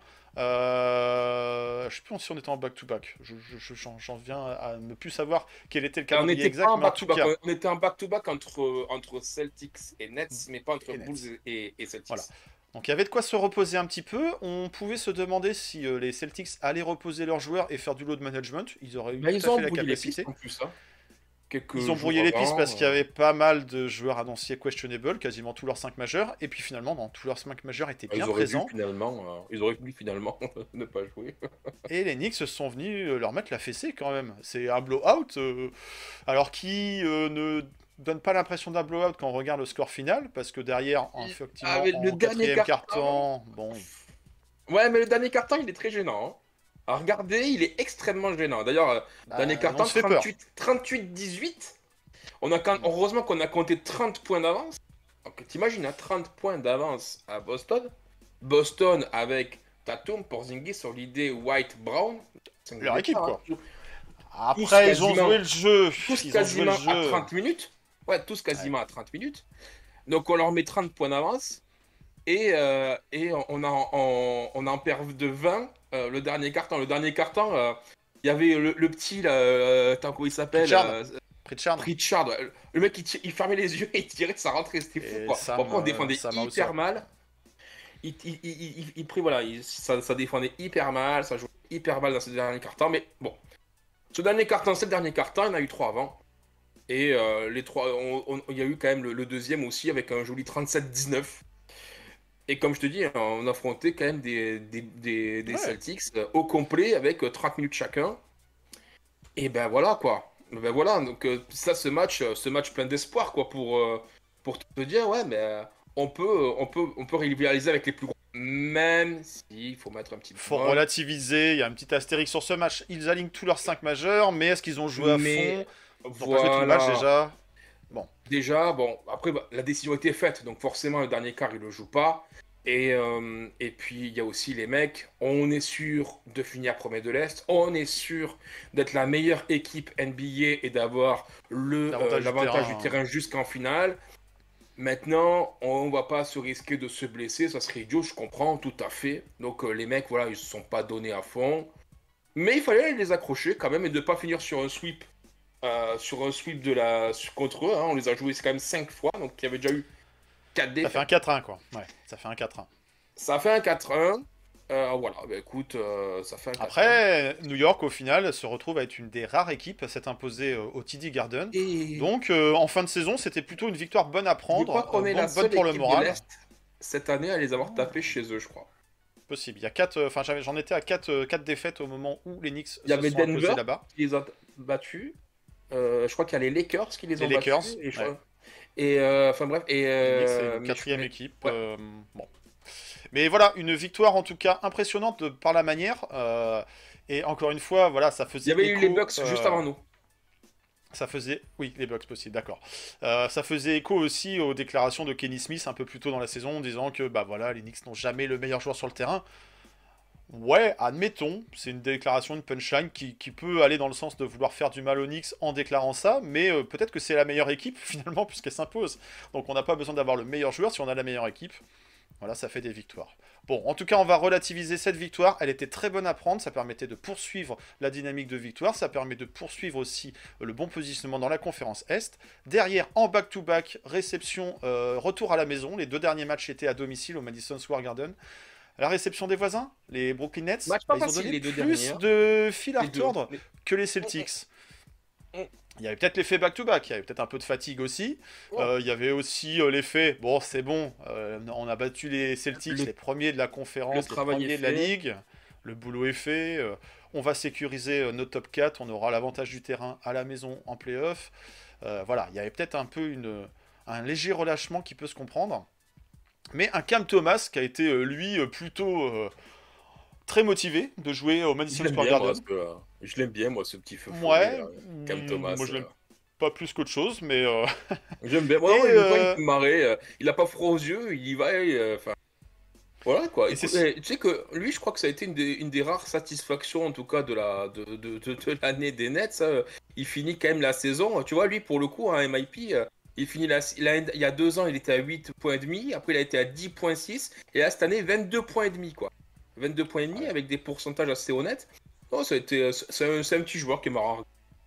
Euh... Je sais plus si on était en back-to-back. Je, je- je- j'en, j'en viens à ne plus savoir quel était le On calendrier était exact, pas en mais en tout back-to-back. cas. On était en back-to-back entre, entre Celtics et Nets, mais pas entre Et Bulls Nets. et, et Celtics. Voilà. Donc il y avait de quoi se reposer un petit peu. On pouvait se demander si euh, les Celtics allaient reposer leurs joueurs et faire du load management. Ils auraient eu Mais tout ils à ont fait la brouillé les capacité. pistes en plus. Hein. Quelques Ils ont jours brouillé les pistes avant, parce qu'il y euh, avait pas mal de joueurs annoncés questionable, quasiment tous leurs cinq majeurs. Et puis finalement, non, tous leurs cinq majeurs étaient Ils bien auraient présents. dû finalement, euh, ils auraient pu finalement ne pas jouer. Et les Knicks sont venus euh, leur mettre la fessée quand même. C'est un blowout, euh, alors qui euh, ne donne pas l'impression d'un blowout quand on regarde le score final, parce que derrière, en- effectivement, Ah, mais le en dernier quatrième quart-temps- quart-temps, bon, Ouais, mais le dernier carton, il est très gênant. Hein. Alors regardez, il est extrêmement gênant. D'ailleurs, euh, bah, dernier on carton, se fait peur. trente-huit dix-huit. On a quand... Heureusement qu'on a compté trente points d'avance. Donc t'imagines, à trente points d'avance à Boston. Boston avec Tatum, Porzingis, sur l'idée White-Brown. Leur équipe, quoi. Tous Après, ils ont quasiment- joué le jeu. Tous Ils ont joué quasiment le jeu. à trente minutes. Ouais, tous quasiment à trente minutes. Donc on leur met trente points d'avance. Et, euh, et on, a, on, on en perd de vingt euh, le dernier carton. Le dernier carton, euh, il y avait le, le petit, là, euh, attends, comment il s'appelle Pritchard. euh, Pritchard. Pritchard. Ouais. Le mec, il, tire- il fermait les yeux et il tirait, ça rentrait, c'était fou. Et Quoi. Sam, Bon, après, on euh, défendait Sam hyper Hauser. mal. Il, il, il, il, il- il prit, voilà, il- ça, ça défendait hyper mal, ça jouait hyper mal dans ce dernier carton. Mais bon, ce dernier carton, c'est le dernier carton, il y en a eu trois avant. Et euh, les trois, on- on- il y a eu quand même le, le deuxième aussi avec un joli trente-sept dix-neuf. Et comme je te dis, on affrontait quand même des, des, des, des Ouais. Celtics euh, au complet avec euh, trente minutes chacun. Et ben voilà quoi. Ben voilà, donc euh, ça, ce match, euh, ce match plein d'espoir quoi pour, euh, pour te dire, ouais, mais euh, on peut, euh, on peut, on peut rivaliser avec les plus gros. Même s'il faut mettre un petit peu. Faut relativiser, il y a un petit astérix sur ce match. Ils alignent tous leurs cinq majeurs, mais est-ce qu'ils ont joué à Mais fond? Ils ont pas joué tout le match déjà. Déjà, bon, après, bah, la décision était faite, donc forcément, le dernier quart, il le joue pas. Et, euh, et puis, il y a aussi les mecs, on est sûr de finir premier de l'Est, on est sûr d'être la meilleure équipe N B A et d'avoir le, L'avantage euh, du l'avantage terrain. du terrain jusqu'en finale. Maintenant, on va pas se risquer de se blesser, ça serait idiot, je comprends, tout à fait. Donc, euh, les mecs, voilà, ils se sont pas donnés à fond. Mais il fallait les accrocher quand même et de pas finir sur un sweep. Euh, sur un sweep de la sur- contre eux, hein. On les a joués quand même cinq fois, donc il y avait déjà eu quatre Ça défaites. fait un quatre un quoi. Ouais, ça fait un quatre un. Ça fait un quatre un. Euh, voilà, bah écoute, euh, ça fait un quatre un. Après, New York au final se retrouve à être une des rares équipes à s'être imposée euh, au T D Garden. Et Donc euh, en fin de saison, c'était plutôt une victoire bonne à je prendre, crois qu'on euh, est bonne, la seule bonne pour le équipe de moral. l'Est cette année à les avoir tapés chez eux, je crois. Possible. Il y a quatre, enfin j'avais- j'en étais à quatre défaites au moment où les Knicks Il y se avait sont imposés Denver là-bas. qui les a battus. Euh, je crois qu'il y a les Lakers qui les Les ont Lakers, battus. Et, je ouais. crois- et euh, enfin bref, et Les euh, Knicks, c'est une mais quatrième je- équipe. ouais. euh, bon. Mais voilà, une victoire en tout cas impressionnante de- par la manière. euh, et encore une fois, voilà, ça Il faisait y avait eu écho, les Bucks euh, juste avant nous. Ça faisait, oui, les Bucks possible, d'accord. Euh, ça faisait écho aussi aux déclarations de Kenny Smith un peu plus tôt dans la saison, en disant que bah voilà, les Knicks n'ont jamais le meilleur joueur sur le terrain. Ouais, admettons, c'est une déclaration, une punchline qui, qui peut aller dans le sens de vouloir faire du mal aux Knicks en déclarant ça, mais euh, peut-être que c'est la meilleure équipe finalement puisqu'elle s'impose. Donc on n'a pas besoin d'avoir le meilleur joueur si on a la meilleure équipe. Voilà, ça fait des victoires. Bon, en tout cas, on va relativiser cette victoire. Elle était très bonne à prendre. Ça permettait de poursuivre la dynamique de victoire. Ça permet de poursuivre aussi le bon positionnement dans la conférence Est. Derrière, en back-to-back, réception, euh, retour à la maison. Les deux derniers matchs étaient à domicile au Madison Square Garden. La réception des voisins, les Brooklyn Nets, Match bah, pas ils ont facile, donné les deux plus derniers, hein. de fil à Les deux. retordre Les- que les Celtics. Mm. Il y avait peut-être l'effet back-to-back, il y avait peut-être un peu de fatigue aussi. Ouais. Euh, il y avait aussi euh, l'effet, bon c'est bon, euh, on a battu les Celtics, Le- les premiers de la le conférence, les travail premiers est de la fait. ligue. Le boulot est fait. euh, on va sécuriser euh, nos top quatre, on aura l'avantage du terrain à la maison en play-off. Euh, voilà, il y avait peut-être un peu une, un léger relâchement qui peut se comprendre. Mais un Cam Thomas qui a été, euh, lui, euh, plutôt euh, très motivé de jouer au Je Madison l'aime Square bien, moi, Garden. parce que, euh, je l'aime bien, moi, ce petit feu follet, Ouais, là, Cam mm, Thomas. moi je euh. l'aime pas plus qu'autre chose, mais euh, J'aime bien. Moi, et, ouais, le gars, il euh, me fait marrer. euh, Il a pas froid aux yeux, il y va. et, euh, Enfin, voilà, quoi. et Écoute, c'est eh, tu sais que lui, je crois que ça a été une des, une des rares satisfactions, en tout cas, de la, de, de, de, de l'année des Nets. ça. Il finit quand même la saison. Tu vois, lui, pour le coup, un M I P, euh, il finit la, il a, il y a deux ans, il était à huit points et demi. Après, il a été à dix virgule six. Et là, cette année, vingt-deux points et demi, quoi. vingt-deux points et demi ouais. avec des pourcentages assez honnêtes. Non, ça a été, c'est un, c'est un petit joueur qui est marrant.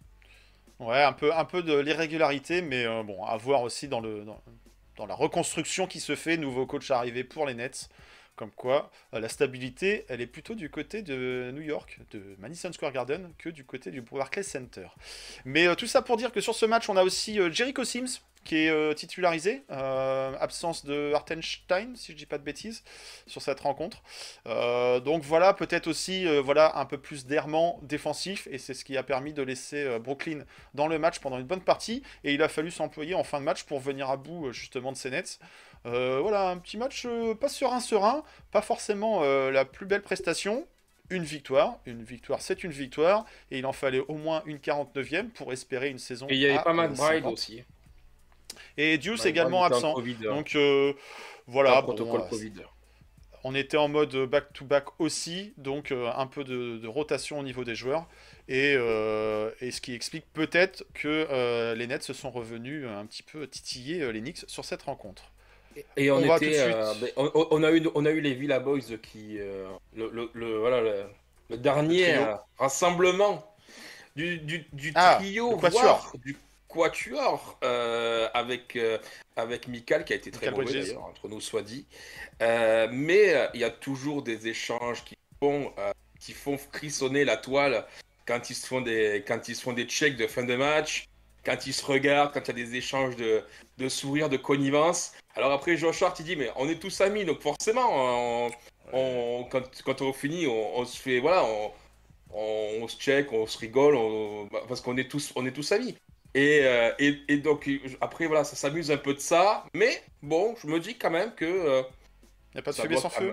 Ouais, un peu, un peu de l'irrégularité, mais euh, bon, à voir aussi dans, le, dans, dans la reconstruction qui se fait, nouveau coach arrivé pour les Nets. Comme quoi, euh, la stabilité, elle est plutôt du côté de New York, de Madison Square Garden, que du côté du Barclays Center. Mais euh, tout ça pour dire que sur ce match, on a aussi euh, Jericho Sims, qui est euh, titularisé, euh, absence de Hartenstein, si je dis pas de bêtises, sur cette rencontre. Euh, donc voilà, peut-être aussi euh, voilà, un peu plus d'errement défensif, et c'est ce qui a permis de laisser euh, Brooklyn dans le match pendant une bonne partie, et il a fallu s'employer en fin de match pour venir à bout euh, justement de ces Nets. Euh, voilà, un petit match euh, pas serein-serein, pas forcément euh, la plus belle prestation. Une victoire, une victoire, c'est une victoire, et il en fallait au moins une quarante-neuvième pour espérer une saison Et il y avait à pas euh, McBride cinquante. aussi. Et Deuce McBride également était en absent. Covid. euh, Donc euh, en voilà, protocole bon, euh, Covid. on était en mode back-to-back aussi, donc euh, un peu de, de rotation au niveau des joueurs. Et, euh, et ce qui explique peut-être que euh, les Nets se sont revenus un petit peu titiller euh, les Knicks sur cette rencontre. Et on On va tout de était, suite. euh, ben, on, on- on a eu, on a eu les Villa Boys qui, euh, le, le- le- voilà, le, le dernier Le trio. euh, rassemblement du, du, du Ah, trio, le quatuor. voire du quatuor, euh, avec, euh, avec Mikal, qui a été très Mikal mauvais Bridges. d'ailleurs, entre nous soit dit. Euh, mais euh, il y a toujours des échanges qui font, euh, qui font frissonner la toile quand ils se font des, quand ils se font des checks de fin de match, quand ils se regardent, quand il y a des échanges de, de sourires, de connivence. Alors après, Josh Hart, il dit, mais on est tous amis, donc forcément, on, on- quand, quand on finit, on, on se fait, voilà, on, on, on se check, on se rigole, on- bah, parce qu'on est tous, on est tous amis. Et, euh, et, et donc, après, voilà, ça s'amuse un peu de ça, mais bon, je me dis quand même que euh, Il n'y a pas de ça fumée doit sans quand feu. même-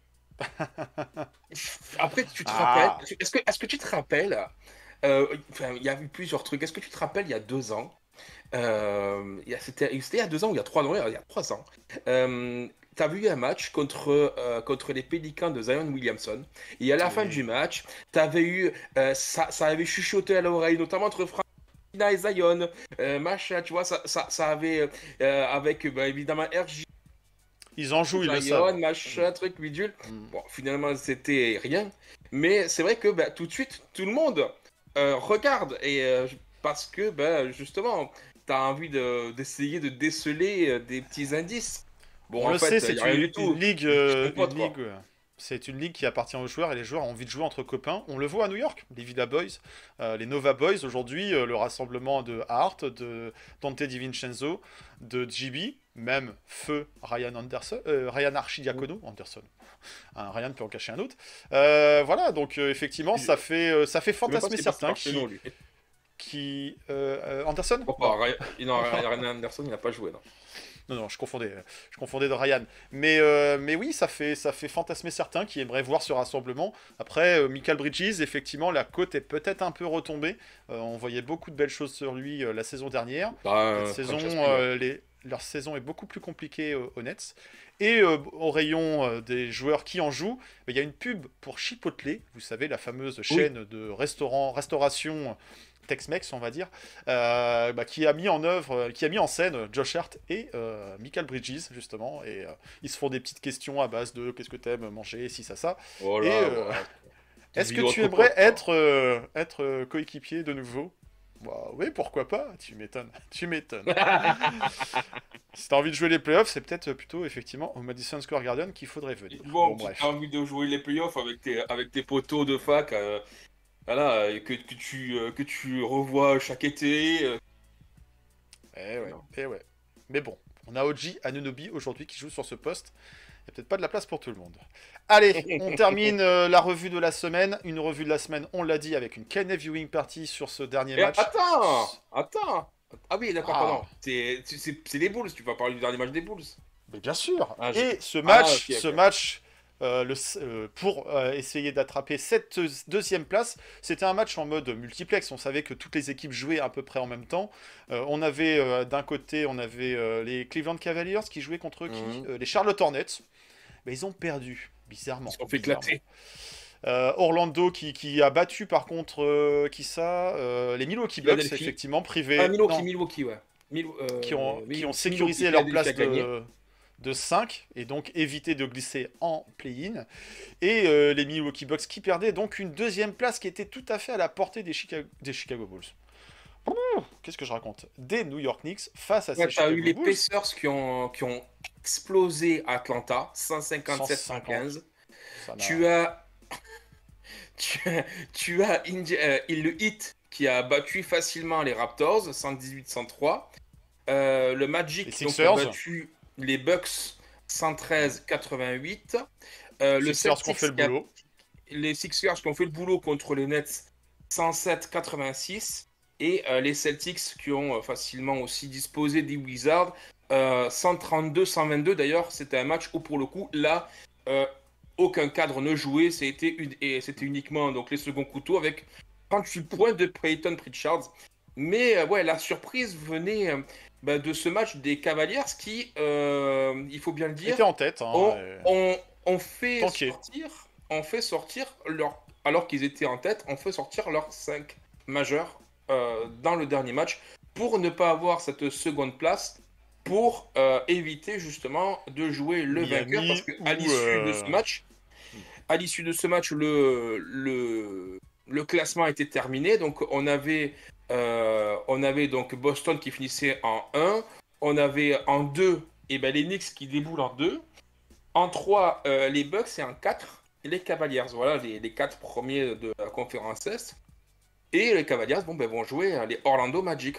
Après, tu te Ah. rappelles, est-ce que, est-ce que tu te rappelles, euh, enfin, il y a eu plusieurs trucs, est-ce que tu te rappelles, il y a deux ans, euh, il y a- c'était c'était il y a deux ans ou il y a trois ans, il y a trois ans, euh, tu as vu un match contre, euh, contre les Pélicans de Zion Williamson, et à la fin Oui. du match, tu avais eu, euh, ça, ça avait chuchoté à l'oreille, notamment entre Francina et Zion, euh, machin, tu vois, ça, ça, ça avait, euh, avec bah, évidemment R J, Ils en jouent, ils le Zion, savent. machin, truc bidule. Mm. Bon, finalement, c'était rien. Mais c'est vrai que bah, tout de suite, tout le monde euh, regarde. Et euh, parce que, bah, justement, tu as envie de- d'essayer de déceler euh, des petits indices. Bon, On en le fait, sait, il c'est a rien une, du tout. une ligue, Je euh, comprends une pas. ligue, euh, c'est une ligue qui appartient aux joueurs et les joueurs ont envie de jouer entre copains. On le voit à New York, les Villa Boys, euh, les Nova Boys aujourd'hui, euh, le rassemblement de Hart, de Dante DiVincenzo, de G B, même feu Ryan Anderson, euh, Ryan Archidiakono, Anderson. Un Ryan peut en cacher un autre. Euh, voilà, donc euh, effectivement, ça fait, euh, ça fait Je sais même pas fantasmer s'il passe certains par chez qui, nous, lui. Qui euh, euh, Anderson Oh, pas, Ryan, non, Ryan Anderson, il n'a pas joué. Non. Non, non, je confondais, je confondais de Ryan. Mais, euh, mais oui, ça fait, ça fait fantasmer certains qui aimeraient voir ce rassemblement. Après, euh, Michael Bridges, effectivement, la cote est peut-être un peu retombée. Euh, on voyait beaucoup de belles choses sur lui euh, la saison dernière. Bah, Cette euh, saison, euh, les, leur saison est beaucoup plus compliquée euh, aux Nets. Et euh, au rayon euh, des joueurs qui en jouent, il y a une pub pour Chipotle, vous savez, la fameuse chaîne oui. de restaurant, restauration Tex-Mex, on va dire, euh, bah, qui a mis en œuvre, qui a mis en scène Josh Hart et euh, Michael Bridges, justement, et euh, ils se font des petites questions à base de qu'est-ce que t'aimes manger, si ça, ça. Oh là, et euh, ouais. Est-ce que tu aimerais être, euh, être euh, coéquipier de nouveau? Bah, oui, pourquoi pas, tu m'étonnes, tu m'étonnes. Si t'as envie de jouer les playoffs, c'est peut-être plutôt, effectivement, au Madison Square Garden qu'il faudrait venir. Bon, bon bref. Si t'as envie de jouer les playoffs avec tes, avec tes potos de fac, euh... Voilà, que, que, tu, que tu revois chaque été. Eh ouais, eh ouais. Mais bon, on a O G Anunoby aujourd'hui qui joue sur ce poste. Il n'y a peut-être pas de la place pour tout le monde. Allez, on termine euh, la revue de la semaine. Une revue de la semaine, on l'a dit, avec une Kenneth Viewing Party sur ce dernier Et match. Attends Attends Ah oui, d'accord, ah. pardon. C'est les Bulls, tu vas parler du dernier match des Bulls. Mais bien sûr. Ah, Et ce match, ah, okay, ce okay. match... Euh, le, euh, pour euh, essayer d'attraper cette deuxième place. C'était un match en mode multiplex. On savait que toutes les équipes jouaient à peu près en même temps. Euh, on avait euh, d'un côté, on avait euh, les Cleveland Cavaliers qui jouaient contre qui mmh. euh, les Charlotte Hornets. Mais ils ont perdu, bizarrement. Ils ont fait éclater. Euh, Orlando qui, qui a battu par contre euh, qui ça euh, les Milwaukee Bucks, effectivement, privés. Ah, Milwaukee, Milwaukee, ouais. Mil euh, qui ont, Milwaukee, qui ont sécurisé Milwaukee, leur place de... de cinq, et donc éviter de glisser en play-in. Et euh, les Milwaukee Bucks qui perdaient donc une deuxième place qui était tout à fait à la portée des Chicago, des Chicago Bulls. Qu'est-ce que je raconte? Des New York Knicks face à ouais, ces Chicago Bulls. Tu as eu les Bulls. Pacers qui ont, qui ont explosé Atlanta, cent cinquante-sept à cent quinze. Tu as... tu as, tu as Indi euh, le Heat qui a battu facilement les Raptors, cent dix-huit à cent trois. Euh, le Magic qui a battu les Bucks cent treize à quatre-vingt-huit. Euh, le Sixers qui ont fait le boulot. Les Sixers qui ont fait le boulot contre les Nets cent sept à quatre-vingt-six. Et euh, les Celtics qui ont euh, facilement aussi disposé des Wizards euh, cent trente-deux à cent vingt-deux. D'ailleurs, c'était un match où pour le coup, là, euh, aucun cadre ne jouait. C'était une... uniquement donc, les seconds couteaux avec trente-huit points de Peyton Pritchard. Mais euh, ouais, la surprise venait euh, bah, de ce match des Cavaliers qui, euh, il faut bien le dire, étaient en tête. Hein, on, et... on, on fait Tanké. sortir, on fait sortir leur, alors qu'ils étaient en tête, on fait sortir leurs cinq majeurs euh, dans le dernier match pour ne pas avoir cette seconde place, pour euh, éviter justement de jouer le Miami, vainqueur, parce qu'à l'issue euh... de ce match, à l'issue de ce match, le, le, le classement était terminé, donc on avait Euh, on avait donc Boston qui finissait en un, on avait en deux et ben les Knicks qui déboulent en deux, en trois euh, les Bucks et en quatre les Cavaliers. Voilà les, les quatre premiers de la conférence Est. Et les Cavaliers bon, ben, vont jouer les Orlando Magic.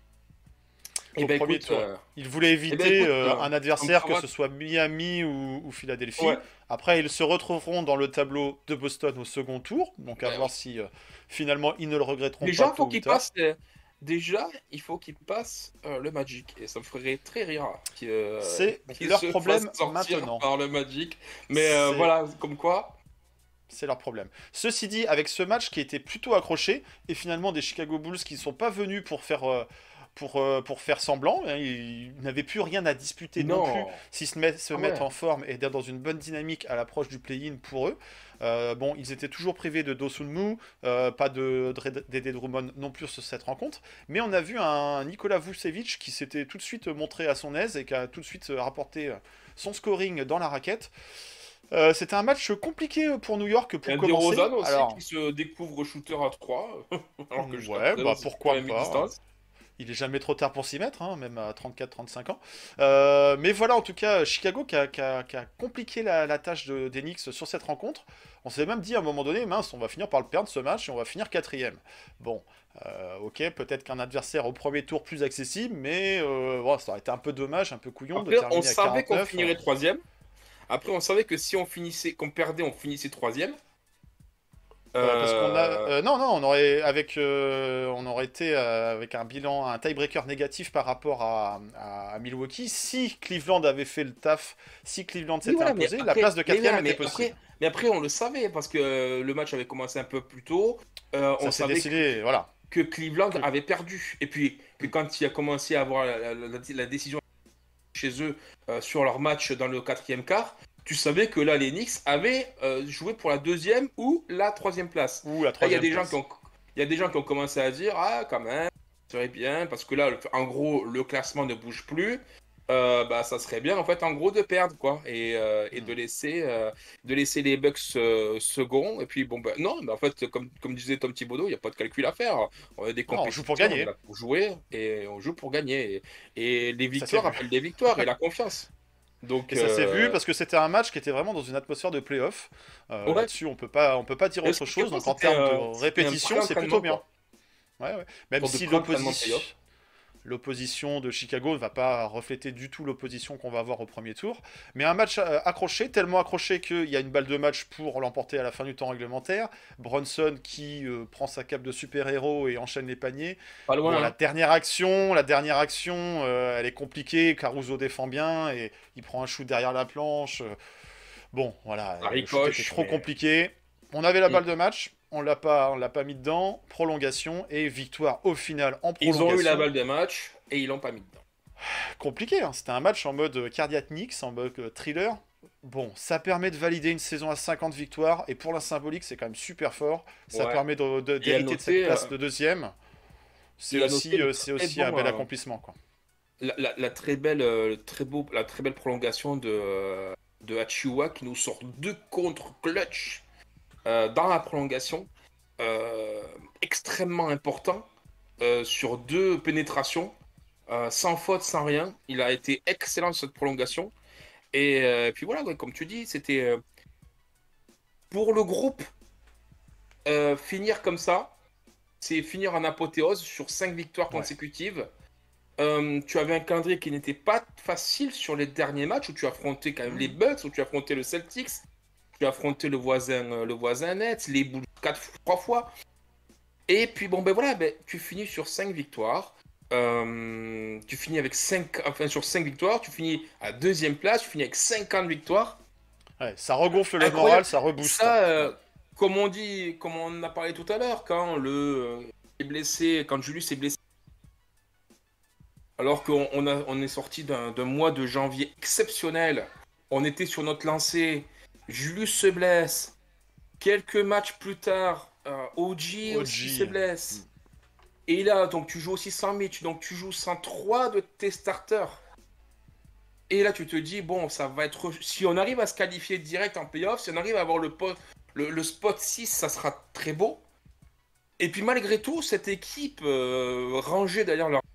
Et ben, écoute, euh, ils voulaient éviter ben, écoute, euh, un adversaire, que ce soit Miami ou, ou Philadelphie. Ouais. Après, ils se retrouveront dans le tableau de Boston au second tour. Donc, à ouais. voir si euh, finalement ils ne le regretteront Déjà, pas. Faut qu'ils passent, euh, déjà, il faut qu'ils passent euh, le Magic. Et ça me ferait très rire. Euh, C'est leur problème maintenant. Par le Magic. Mais euh, voilà, comme quoi. C'est leur problème. Ceci dit, avec ce match qui était plutôt accroché, et finalement des Chicago Bulls qui ne sont pas venus pour faire. Euh, Pour, euh, pour faire semblant, hein, ils n'avaient plus rien à disputer non, non plus, si se, met, se ah mettre ouais. en forme et d'être dans une bonne dynamique à l'approche du play-in pour eux. Euh, bon, ils étaient toujours privés de Dosunmu, euh, pas de Dede Drummond non plus sur cette rencontre, mais on a vu un Nikola Vucevic qui s'était tout de suite montré à son aise et qui a tout de suite rapporté son scoring dans la raquette. Euh, C'était un match compliqué pour New York pour et commencer. DeRozan aussi Alors... qui se découvre shooter à trois. Alors que ouais, bah pourquoi pas. Il est jamais trop tard pour s'y mettre, hein, même à trente-quatre trente-cinq ans. Euh, mais voilà, en tout cas, Chicago qui a, qui a, qui a compliqué la, la tâche de, des Knicks sur cette rencontre. On s'est même dit à un moment donné, mince, on va finir par le perdre ce match et on va finir quatrième. Bon, euh, ok, peut-être qu'un adversaire au premier tour plus accessible, mais euh, bon, ça aurait été un peu dommage, un peu couillon. Après, de terminer on savait qu'on finirait hein. troisième. Après, on savait que si on finissait, qu'on perdait, on finissait troisième. Euh, parce qu'on a, Euh, euh, non, non, on aurait, avec, euh, on aurait été euh, avec un bilan, un tiebreaker négatif par rapport à, à- à Milwaukee. Si Cleveland avait fait le taf, si Cleveland Oui, s'était voilà, mais imposé, la après, place de mais quatrième voilà, était mais possible. après, mais après, on le savait parce que euh, le match avait commencé un peu plus tôt. Euh, on Ça s'est savait que, décidé, voilà. que Cleveland Que- avait perdu. Et puis, que Mm. quand il a commencé à avoir la, la- la- la décision chez eux euh, sur leur match dans le quatrième quart, tu savais que là, les Knicks avaient euh, joué pour la deuxième ou la troisième place. Ou la Là, il y a troisième des gens qui place. ont, il y a des gens qui ont commencé à dire, ah, quand même, ça serait bien, parce que là, le- en gros, le classement ne bouge plus. Euh, bah, ça serait bien, en fait, en gros, de perdre, quoi, et, euh, et Mm. de laisser, euh, de laisser les Bucks euh, second. Et puis, bon, bah, non, mais en fait, comme, comme disait Tom Thibodeau, il n'y a pas de calcul à faire. On a des Non, on joue pour compétitions, on est gagner. là pour jouer, et on joue pour gagner. Et, et les Ça s'est victoires vu. appellent des victoires, et la confiance. Donc, Et ça s'est vu euh, parce que c'était un match qui était vraiment dans une atmosphère de playoff. Euh, ouais. Là-dessus, on peut pas, on peut pas dire Et autre ce chose. quelque Donc part, en c'était termes de euh, c'était un répétition, c'est pré-entraînement, plutôt bien. quoi. Ouais, ouais. Même Pour de si pré-entraînement de l'opposition, playoff. l'opposition de Chicago ne va pas refléter du tout l'opposition qu'on va avoir au premier tour. Mais un match euh, accroché, tellement accroché qu'il y a une balle de match pour l'emporter à la fin du temps réglementaire. Bronson qui euh, prend sa cape de super-héros et enchaîne les paniers. Pas Bon, loin, la hein. dernière action, la dernière action, euh, elle est compliquée. Caruso défend bien et il prend un shoot derrière la planche. Bon, voilà, Ça le shoot était ricoche, trop mais. compliqué. On avait la Mm. balle de match, on l'a pas, on l'a pas mis dedans. Prolongation et victoire au final en Ils ont eu la prolongation. balle de match et ils l'ont pas mis dedans. Compliqué, hein. C'était un match en mode euh, cardiac Knicks, en mode euh, thriller. Bon, ça permet de valider une saison à cinquante victoires et pour la symbolique, c'est quand même super fort. Ça Ouais. permet de- de- Et à d'hériter de cette noter, place euh, de deuxième. C'est et à aussi, noter le euh, c'est très aussi un bon, bel euh, accomplissement, quoi. la, la- la très belle, euh, le très beau, la très belle prolongation de, euh, de Achiuwa qui nous sort deux contre clutch euh, dans la prolongation, euh, extrêmement important euh, sur deux pénétrations, euh, sans faute, sans rien. Il a été excellent sur cette prolongation. Et euh, puis voilà, ouais, comme tu dis, c'était euh, pour le groupe euh, finir comme ça, c'est finir en apothéose sur cinq victoires Ouais. consécutives. Euh, tu avais un calendrier qui n'était pas facile sur les derniers matchs où tu affrontais quand même les Bucks, où tu affrontais le Celtics, tu affrontais le voisin, euh, le voisin net, les Bulls quatre, trois fois. Et puis bon ben voilà, ben, tu finis sur cinq victoires. Euh, tu finis avec cinq, enfin sur cinq victoires, tu finis à deuxième place, tu finis avec cinquante victoires. Ouais, ça regonfle le Incroyable. moral, ça rebooste. Ça, euh, comme on dit, comme on en a parlé tout à l'heure, quand le euh, est blessé, quand Julius est blessé, alors qu'on on a, on est sorti d'un d'un mois de janvier exceptionnel, on était sur notre lancée, Julius se blesse, quelques matchs plus tard, euh, O G aussi O G. se blesse. Et là, donc tu joues aussi sans Mitch, donc tu joues sans trois de tes starters. Et là, tu te dis, bon, ça va être. Si on arrive à se qualifier direct en playoff, si on arrive à avoir le, po- le, le spot six, ça sera très beau. Et puis malgré tout, cette équipe euh, rangée derrière leur.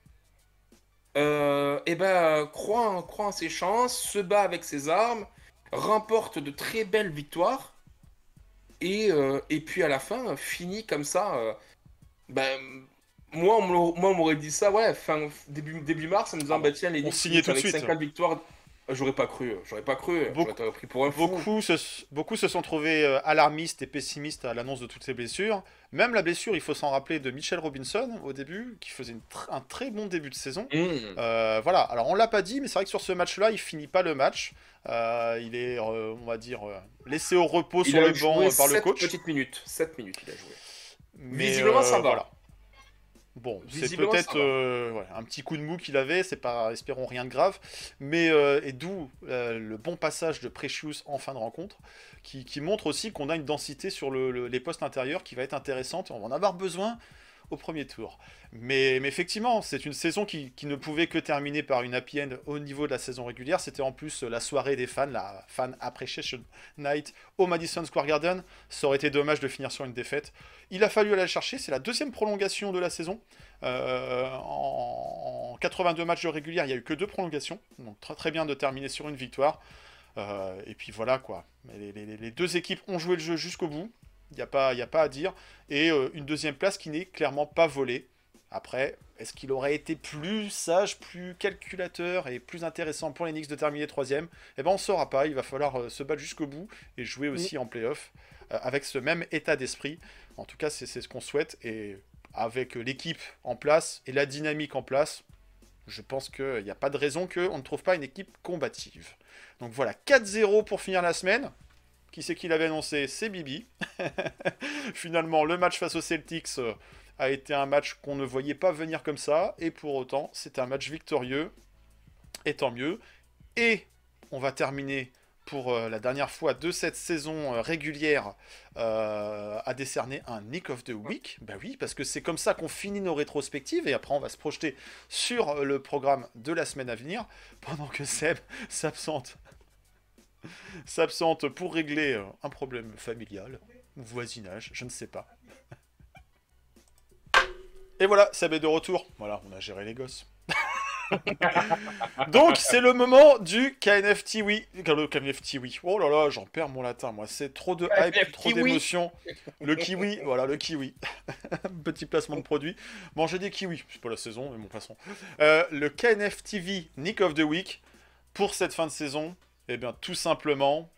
Euh, eh ben, croit, en- croit en ses chances, se bat avec ses armes, remporte de très belles victoires. Et, euh, et puis à la fin, finit comme ça. euh, ben, moi, on me l'a- moi, on m'aurait dit ça, ouais, fin, début, début mars, en me disant, Ah bah bon, tiens, les on Knicks signait finissent tout de avec suite. cinquante victoires. J'aurais pas cru, j'aurais pas cru, Beaucoup- j'aurais été pris pour un fou. Beaucoup se, beaucoup se sont trouvés euh, alarmistes et pessimistes à l'annonce de toutes ces blessures. Même la blessure, il faut s'en rappeler, de Mitchell Robinson au début, qui faisait une tr- un très bon début de saison. Mmh. Euh, voilà, alors on l'a pas dit, mais c'est vrai que sur ce match-là, il finit pas le match. Euh, il est, euh, on va dire, euh, laissé au repos Il sur a le banc joué euh, par le sept coach. petites minutes, sept minutes il a joué. Mais, Visiblement, ça va. voilà. Bon, c'est Visiblement, peut-être ça va. euh, ouais, un petit coup de mou qu'il avait, c'est pas, espérons rien de grave, mais euh, et d'où euh, le bon passage de Precious en fin de rencontre, qui, qui montre aussi qu'on a une densité sur le- le- les postes intérieurs qui va être intéressante, et on va en avoir besoin au premier tour. Mais, mais effectivement, c'est une saison qui, qui ne pouvait que terminer par une happy end au niveau de la saison régulière. C'était en plus la soirée des fans, la Fan Appreciation Night au Madison Square Garden. Ça aurait été dommage de finir sur une défaite. Il a fallu aller la chercher, c'est la deuxième prolongation de la saison. Euh, en, en quatre-vingt-deux matchs de régulière, il n'y a eu que deux prolongations. Donc très très bien de terminer sur une victoire. Euh, et puis voilà quoi. Les, les- les deux équipes ont joué le jeu jusqu'au bout. Il n'y a, pas- y a pas à dire. Et euh, une deuxième place qui n'est clairement pas volée. Après, est-ce qu'il aurait été plus sage, plus calculateur et plus intéressant pour les Knicks de terminer troisième? Eh ben on ne saura pas. Il va falloir euh, se battre jusqu'au bout et jouer aussi en playoff euh, avec ce même état d'esprit. En tout cas, c'est c'est ce qu'on souhaite. Et avec l'équipe en place et la dynamique en place, je pense qu'il n'y a pas de raison qu'on ne trouve pas une équipe combative. Donc voilà, quatre zéro pour finir la semaine. Qui c'est qui l'avait annoncé? C'est Bibi. Finalement, le match face aux Celtics euh, a été un match qu'on ne voyait pas venir comme ça. Et pour autant, c'était un match victorieux. Et tant mieux. Et on va terminer pour euh, la dernière fois de cette saison euh, régulière euh, à décerner un Nick of the Week. Bah oui, parce que c'est comme ça qu'on finit nos rétrospectives. Et après, on va se projeter sur le programme de la semaine à venir. Pendant que Seb s'absente. s'absente pour régler euh, un problème familial, ou voisinage, je ne sais pas. Et voilà, Seb est de retour. Voilà, on a géré les gosses. Donc, c'est le moment du K N F T W. Le K N F T W. Oh là là, j'en perds mon latin, moi. C'est trop de hype, trop d'émotion. Le kiwi, voilà, le kiwi. Petit placement de produit. Bon, j'ai des kiwis. C'est pas la saison, mais bon, passons. Euh, le K N F T V Nick of the Week pour cette fin de saison. Eh bien, tout simplement,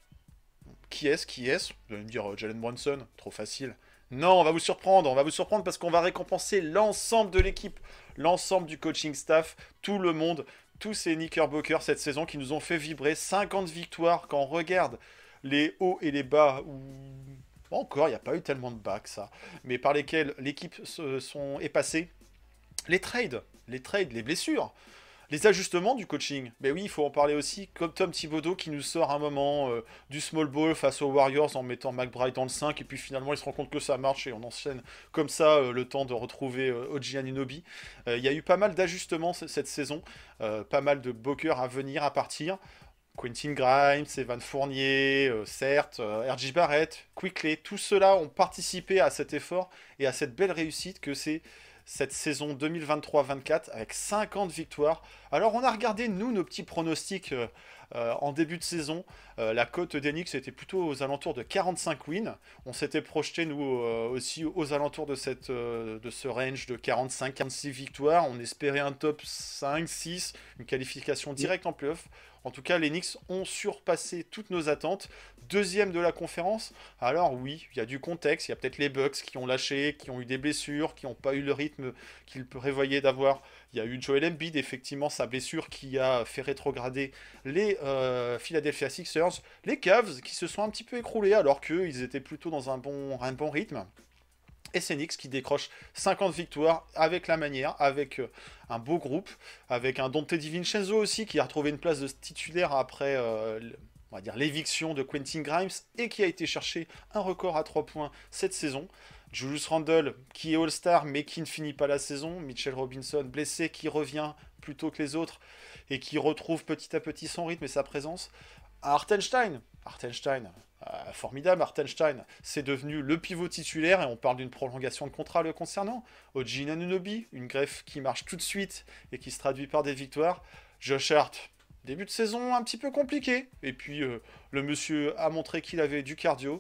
qui est-ce, qui est-ce Vous allez me dire, euh, Jalen Brunson, trop facile. Non, on va vous surprendre, on va vous surprendre parce qu'on va récompenser l'ensemble de l'équipe, l'ensemble du coaching staff, tout le monde, tous ces Knickerbockers cette saison qui nous ont fait vibrer. cinquante victoires, quand on regarde les hauts et les bas, où... encore, il n'y a pas eu tellement de bas que ça, mais par lesquels l'équipe se sont, est passée. Les trades, les trades, les blessures. Les ajustements du coaching, ben oui, il faut en parler aussi, comme Tom Thibodeau qui nous sort un moment euh, du small ball face aux Warriors en mettant McBride dans le cinq, et puis finalement il se rend compte que ça marche et on enchaîne comme ça euh, le temps de retrouver euh, O G Anunoby. Euh, il y a eu pas mal d'ajustements cette saison, euh, pas mal de Booker à venir, à partir. Quentin Grimes, Evan Fournier, euh, certes, euh, R J Barrett, Quickley, tous ceux-là ont participé à cet effort et à cette belle réussite que c'est cette saison deux mille vingt-trois vingt-quatre avec cinquante victoires. Alors on a regardé nous nos petits pronostics euh, euh, en début de saison. Euh, la cote d'Enix était plutôt aux alentours de quarante-cinq wins. On s'était projeté nous euh, aussi aux alentours de, cette, euh, de ce range de quarante-cinq quarante-six victoires. On espérait un top cinq six, une qualification directe en playoff. En tout cas, les Knicks ont surpassé toutes nos attentes. Deuxième de la conférence. Alors oui, il y a du contexte. Il y a peut-être les Bucks qui ont lâché, qui ont eu des blessures, qui n'ont pas eu le rythme qu'ils prévoyaient d'avoir. Il y a eu Joel Embiid, effectivement, sa blessure qui a fait rétrograder les euh, Philadelphia Sixers. Les Cavs qui se sont un petit peu écroulés alors qu'ils étaient plutôt dans un bon, un bon rythme. Et c'est Knicks qui décroche cinquante victoires avec la manière, avec euh, un beau groupe, avec un Donte DiVincenzo aussi qui a retrouvé une place de titulaire après euh, on va dire l'éviction de Quentin Grimes et qui a été chercher un record à trois points cette saison. Julius Randle qui est All-Star mais qui ne finit pas la saison. Mitchell Robinson blessé qui revient plus tôt que les autres et qui retrouve petit à petit son rythme et sa présence. Hartenstein, Hartenstein, euh, formidable Hartenstein, c'est devenu le pivot titulaire et on parle d'une prolongation de contrat le concernant. O G Anunoby, une greffe qui marche tout de suite et qui se traduit par des victoires. Josh Hart, début de saison un petit peu compliqué et puis euh, le monsieur a montré qu'il avait du cardio.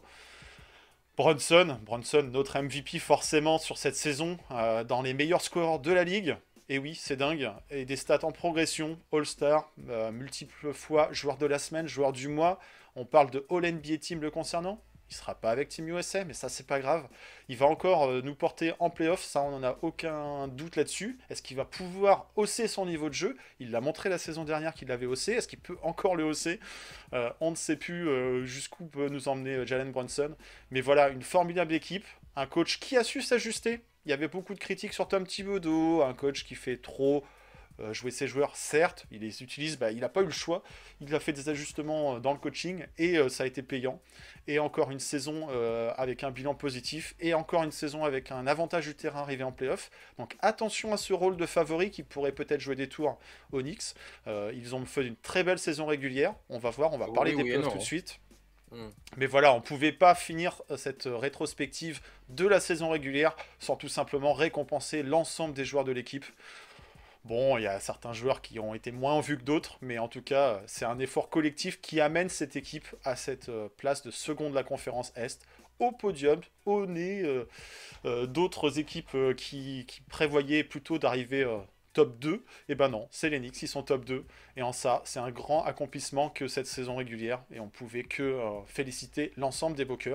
Brunson, Brunson, notre M V P forcément sur cette saison, euh, dans les meilleurs scores de la ligue. Et oui, c'est dingue. Et des stats en progression, All-Star, euh, multiples fois joueur de la semaine, joueur du mois. On parle de All-N B A Team le concernant. Il ne sera pas avec Team U S A, mais ça, c'est pas grave. Il va encore euh, nous porter en playoff, ça, on n'en a aucun doute là-dessus. Est-ce qu'il va pouvoir hausser son niveau de jeu? Il l'a montré la saison dernière qu'il l'avait haussé. Est-ce qu'il peut encore le hausser? euh, On ne sait plus euh, jusqu'où peut nous emmener euh, Jalen Brunson. Mais voilà, une formidable équipe. Un coach qui a su s'ajuster. Il y avait beaucoup de critiques sur Tom Thibodeau, un coach qui fait trop euh, jouer ses joueurs, certes, il les utilise, bah, il n'a pas eu le choix, il a fait des ajustements dans le coaching et euh, ça a été payant. Et encore une saison euh, avec un bilan positif et encore une saison avec un avantage du terrain arrivé en playoff. Donc attention à ce rôle de favori qui pourrait peut-être jouer des tours aux Knicks. Euh, ils ont fait une très belle saison régulière, on va voir, on va Oui, parler oui, des playoffs non. tout de suite. Mm. Mais voilà, on ne pouvait pas finir cette rétrospective de la saison régulière sans tout simplement récompenser l'ensemble des joueurs de l'équipe. Bon, il y a certains joueurs qui ont été moins en vue que d'autres, mais en tout cas, c'est un effort collectif qui amène cette équipe à cette place de seconde de la conférence Est, au podium, au nez euh, euh, d'autres équipes euh, qui, qui prévoyaient plutôt d'arriver euh, top deux. Et ben non, c'est les Knicks, ils sont top deux. Et en ça, c'est un grand accomplissement que cette saison régulière. Et on pouvait que euh, féliciter l'ensemble des Bookers.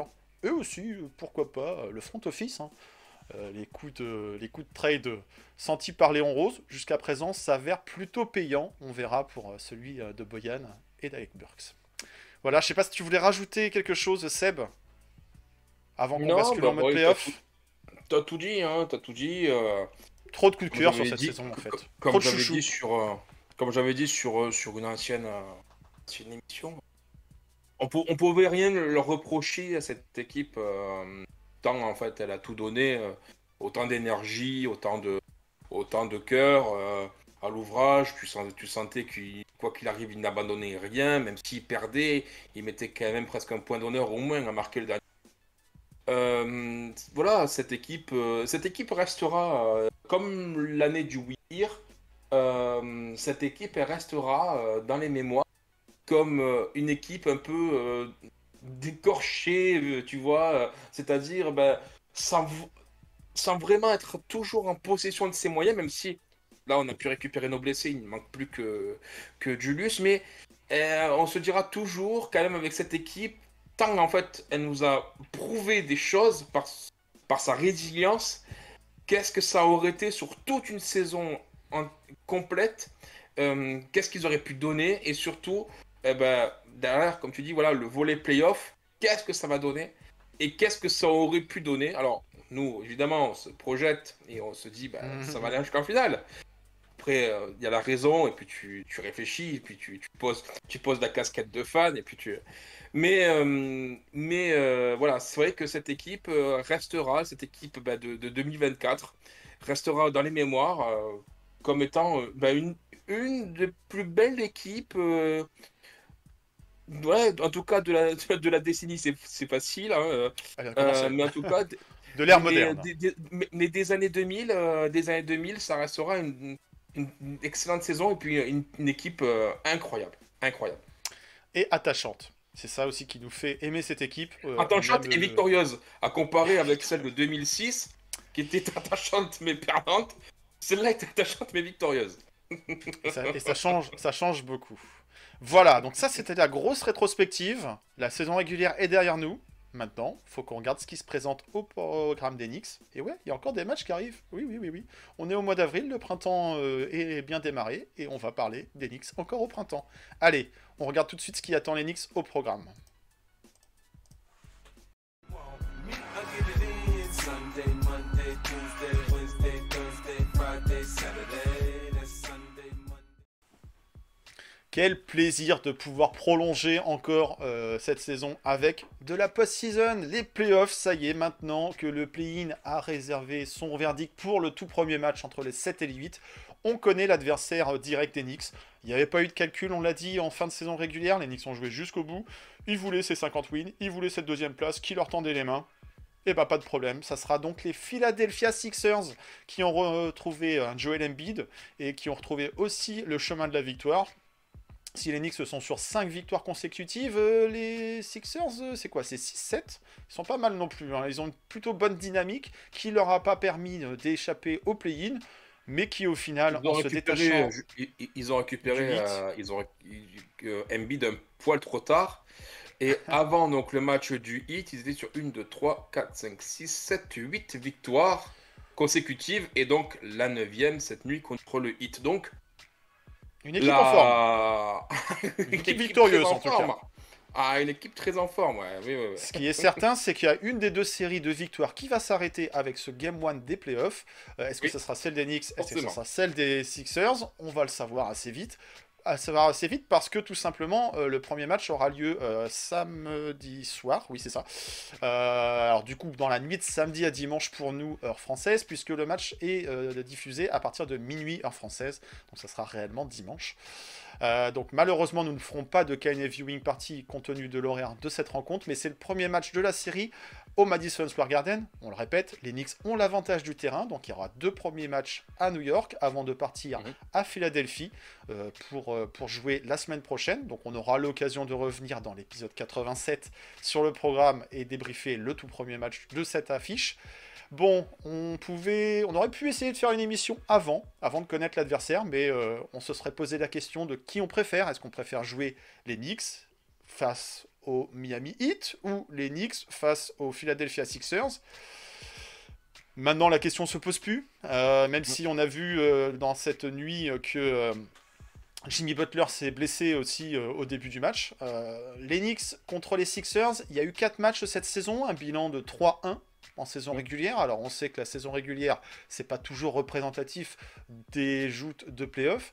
eux aussi, euh, pourquoi pas, euh, le front office, hein. Euh, les, coups de, les coups de trade sentis par Léon Rose, jusqu'à présent, s'avèrent plutôt payants. On verra pour euh, celui euh, de Boyan et d'Alec Burks. Voilà, je sais pas si tu voulais rajouter quelque chose, Seb, avant qu'on Non, bascule bah, en mode ouais, t'as playoff. tout, t'as tout dit, hein, t'as tout dit. euh, Trop de coups de comme cœur sur j'avais cette dit, saison, en co- fait. co- Trop comme de j'avais chouchou. dit sur, euh, comme j'avais dit sur, euh, sur une ancienne, euh, ancienne émission, on, pou- on pouvait rien leur reprocher à cette équipe, euh, tant en fait elle a tout donné, euh, autant d'énergie, autant de, autant de cœur euh, à l'ouvrage. Tu, sens, tu sentais qu'il, quoi qu'il arrive, il n'abandonnait rien, même s'il perdait, il mettait quand même presque un point d'honneur au moins à marquer le dernier. Euh, voilà, cette équipe, euh, cette équipe restera euh, comme l'année du Weir. Euh, cette équipe elle restera euh, dans les mémoires comme euh, une équipe un peu euh, décorchée, euh, tu vois, euh, c'est-à-dire ben, sans, v- sans vraiment être toujours en possession de ses moyens, même si là on a pu récupérer nos blessés, il ne manque plus que, que Julius, mais euh, on se dira toujours quand même avec cette équipe, tant en fait elle nous a prouvé des choses par, par sa résilience, qu'est-ce que ça aurait été sur toute une saison en- complète, euh, qu'est-ce qu'ils auraient pu donner, et surtout, eh ben, derrière, comme tu dis, voilà, le volet playoff, qu'est-ce que ça va donner, et qu'est-ce que ça aurait pu donner. Alors, nous, évidemment, on se projette, et on se dit, ben, ça va aller jusqu'en finale. Après, euh, il y a la raison, et puis tu, tu réfléchis, et puis tu, tu poses, tu poses la casquette de fan, et puis tu... Mais, euh, mais euh, voilà, c'est vrai que cette équipe euh, restera, cette équipe bah, de, de deux mille vingt-quatre, restera dans les mémoires euh, comme étant euh, bah, une, une des plus belles équipes, euh, ouais, en tout cas de la, de la décennie, c'est c'est facile, hein, euh, Elle a euh, commencé. mais en tout cas, d- De l'ère mais, mais, moderne. des, des- mais- mais des années deux mille, euh, des années deux mille, ça restera une, une- une excellente saison et puis une, une équipe euh, incroyable, incroyable. Et attachante. C'est ça aussi qui nous fait aimer cette équipe. Euh, on Attachante aime, et euh, victorieuse, à comparer avec celle de deux mille six, qui était attachante mais perdante. Celle-là était attachante mais victorieuse. Et ça, et ça change, ça change beaucoup. Voilà, donc ça c'était la grosse rétrospective. La saison régulière est derrière nous. Maintenant, faut qu'on regarde ce qui se présente au programme des Knicks. Et ouais, il y a encore des matchs qui arrivent. Oui, oui, oui, oui. On est au mois d'avril, le printemps euh, est bien démarré et on va parler des Knicks encore au printemps. Allez, on regarde tout de suite ce qui attend les Knicks au programme. Me, I get it in Sunday, Monday, Tuesday, Wednesday, Thursday, Friday, Saturday. That's Sunday, Monday. Quel plaisir de pouvoir prolonger encore euh, cette saison avec de la post-season, les playoffs. Ça y est, maintenant que le play-in a réservé son verdict pour le tout premier match entre les sept et les huit, on connaît l'adversaire direct des Knicks. Il n'y avait pas eu de calcul, on l'a dit, en fin de saison régulière. Les Knicks ont joué jusqu'au bout. Ils voulaient ces cinquante wins, ils voulaient cette deuxième place qui leur tendait les mains. Et bah pas de problème, ça sera donc les Philadelphia Sixers qui ont retrouvé un Joel Embiid et qui ont retrouvé aussi le chemin de la victoire. Si les Knicks sont sur cinq victoires consécutives, euh, les Sixers, euh, c'est quoi? C'est six sept? Ils sont pas mal non plus, hein. Ils ont une plutôt bonne dynamique qui leur a pas permis euh, d'échapper au play-in, mais qui au final, Ils ont en se récupéré, détachant... ils, ils- ils ont récupéré, du huit. euh, ils ont euh, Embiid un poil trop tard. Et avant donc le match du Heat, ils étaient sur une, deux, trois, quatre, cinq, six, sept, huit victoires consécutives. Et donc la neuvième cette nuit contre le Heat. Donc Une équipe en forme. la... Une équipe victorieuse, très en tout cas. Ah, une équipe très en forme, ouais. Oui, oui, oui. Ce qui est certain, c'est qu'il y a une des deux séries de victoires qui va s'arrêter avec ce Game un des playoffs. Euh, est-ce que Oui. ce sera celle des Knicks? Est-ce que ce Forcément. sera celle des Sixers? On va le savoir assez vite. À savoir assez vite parce que tout simplement euh, le premier match aura lieu euh, samedi soir, oui c'est ça. Euh, alors du coup dans la nuit de samedi à dimanche pour nous heure française puisque le match est euh, diffusé à partir de minuit heure française, donc ça sera réellement dimanche. Euh, donc malheureusement nous ne ferons pas de K N F Viewing Party compte tenu de l'horaire de cette rencontre, mais c'est le premier match de la série au Madison Square Garden. On le répète, les Knicks ont l'avantage du terrain, donc il y aura deux premiers matchs à New York avant de partir Mhm. à Philadelphie euh, pour, euh, pour jouer la semaine prochaine. Donc on aura l'occasion de revenir dans l'épisode quatre-vingt-sept sur le programme et débriefer le tout premier match de cette affiche. Bon, on pouvait, on aurait pu essayer de faire une émission avant, avant de connaître l'adversaire, mais euh, on se serait posé la question de qui on préfère. Est-ce qu'on préfère jouer les Knicks face au Miami Heat ou les Knicks face aux Philadelphia Sixers. Maintenant, la question se pose plus, euh, même si on a vu euh, dans cette nuit euh, que euh, Jimmy Butler s'est blessé aussi euh, au début du match. Euh, les Knicks contre les Sixers, il y a eu quatre matchs cette saison, un bilan de trois un en saison régulière. Alors on sait que la saison régulière, c'est pas toujours représentatif des joutes de playoffs.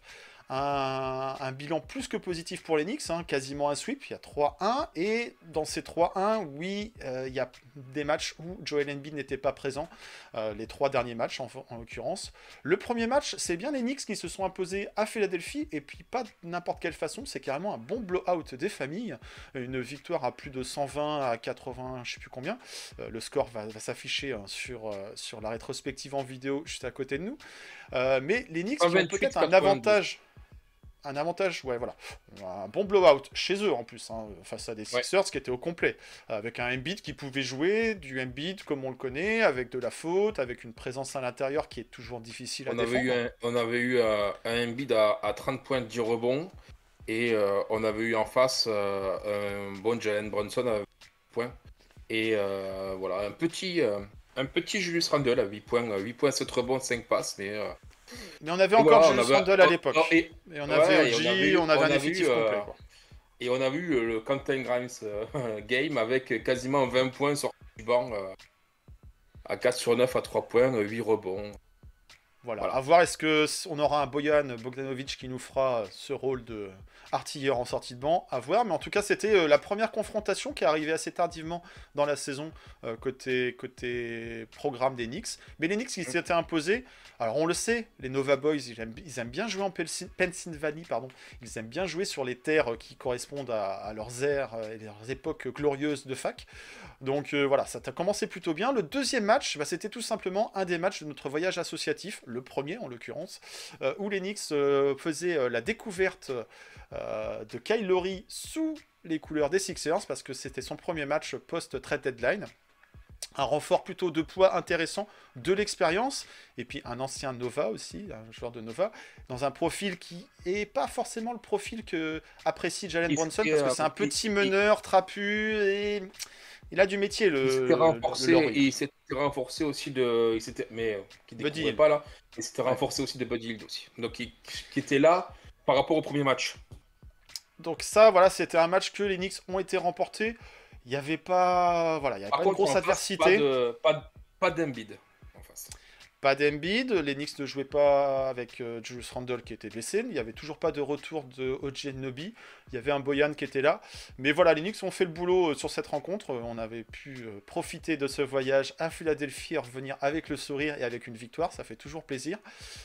Un, un bilan plus que positif pour les Knicks, hein, quasiment un sweep, il y a trois un, et dans ces trois un, oui, euh, il y a des matchs où Joel Embiid n'était pas présent, euh, les trois derniers matchs en, en l'occurrence. Le premier match, c'est bien les Knicks qui se sont imposés à Philadelphie, et puis pas de n'importe quelle façon, c'est carrément un bon blowout des familles, une victoire à plus de cent vingt à quatre-vingts, je sais plus combien, euh, le score va, va s'afficher hein, sur, euh, sur la rétrospective en vidéo juste à côté de nous, euh, mais les Knicks qui ont peut-être un avantage... Un avantage, ouais, voilà. Un bon blowout chez eux en plus, hein, face à des Sixers ouais. qui étaient au complet. Avec un Embiid qui pouvait jouer, du Embiid comme on le connaît, avec de la faute, avec une présence à l'intérieur qui est toujours difficile à on défendre. Avait eu un, on avait eu euh, un Embiid à, à trente points, dix rebonds. Et euh, on avait eu en face euh, un bon Jalen Brunson à vingt points. Et euh, voilà, un petit, euh, un petit Julius Randle à huit points, huit points, sept rebonds, cinq passes, mais... Euh, Mais on avait encore voilà, Julius avait... Randle à l'époque. Oh, et... et on avait ouais, O G, on avait, eu, on avait on un avait effectif eu, complet. Euh... Quoi. Et on a vu le Quentin Grimes euh, game avec quasiment vingt points sur du banc, euh, à quatre sur neuf à trois points, huit rebonds. Voilà. voilà. À voir, est-ce qu'on aura un Bojan Bogdanovic qui nous fera ce rôle de artilleur en sortie de banc, à voir. Mais en tout cas, c'était euh, la première confrontation qui est arrivée assez tardivement dans la saison euh, côté, côté programme des Knicks. Mais les Knicks qui s'étaient imposés, alors on le sait, les Nova Boys, ils aiment, ils aiment bien jouer en Pennsylvanie, pardon. Ils aiment bien jouer sur les terres qui correspondent à, à leurs ères et leurs époques glorieuses de fac. Donc euh, voilà, ça a commencé plutôt bien. Le deuxième match, bah, c'était tout simplement un des matchs de notre voyage associatif, le premier en l'occurrence, euh, où les Knicks euh, faisaient euh, la découverte euh, de Kyle Lowry sous les couleurs des Sixers, parce que c'était son premier match post-trade deadline. Un renfort plutôt de poids intéressant, de l'expérience, et puis un ancien Nova aussi, un joueur de Nova, dans un profil qui est pas forcément le profil que apprécie Jalen Brunson, parce que c'est un petit meneur trapu, et il a du métier, le... Il s'était renforcé, le, le et il s'était renforcé aussi de... Il s'était... Mais euh, qui ne découvrait pas là, il s'était ouais. renforcé aussi de Buddy Hield aussi, donc qui, qui était là par rapport au premier match. Donc ça, voilà, c'était un match que les Knicks ont été remportés. Il n'y avait pas, voilà, il y avait Par pas contre, une grosse adversité. Pas, de, pas, pas d'Embiid en face. Pas d'Embiid. Les Knicks ne jouaient pas avec euh, Julius Randle qui était blessé. Il n'y avait toujours pas de retour de O G Anunoby. Il y avait un Bojan qui était là. Mais voilà, les Knicks ont fait le boulot euh, sur cette rencontre. On avait pu euh, profiter de ce voyage à Philadelphie, revenir avec le sourire et avec une victoire. Ça fait toujours plaisir.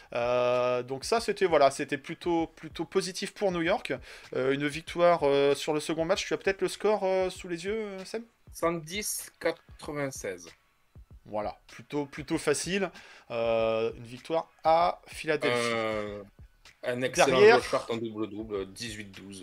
Euh, donc ça, c'était voilà, c'était plutôt, plutôt positif pour New York. Euh, une victoire euh, sur le second match. Tu as peut-être le score euh, sous les yeux, euh, Sam ? cent dix à quatre-vingt-seize. Voilà, plutôt, plutôt facile. Euh, une victoire à Philadelphie. Euh, un excellent Derrière... Josh Hart en double-double, dix-huit douze.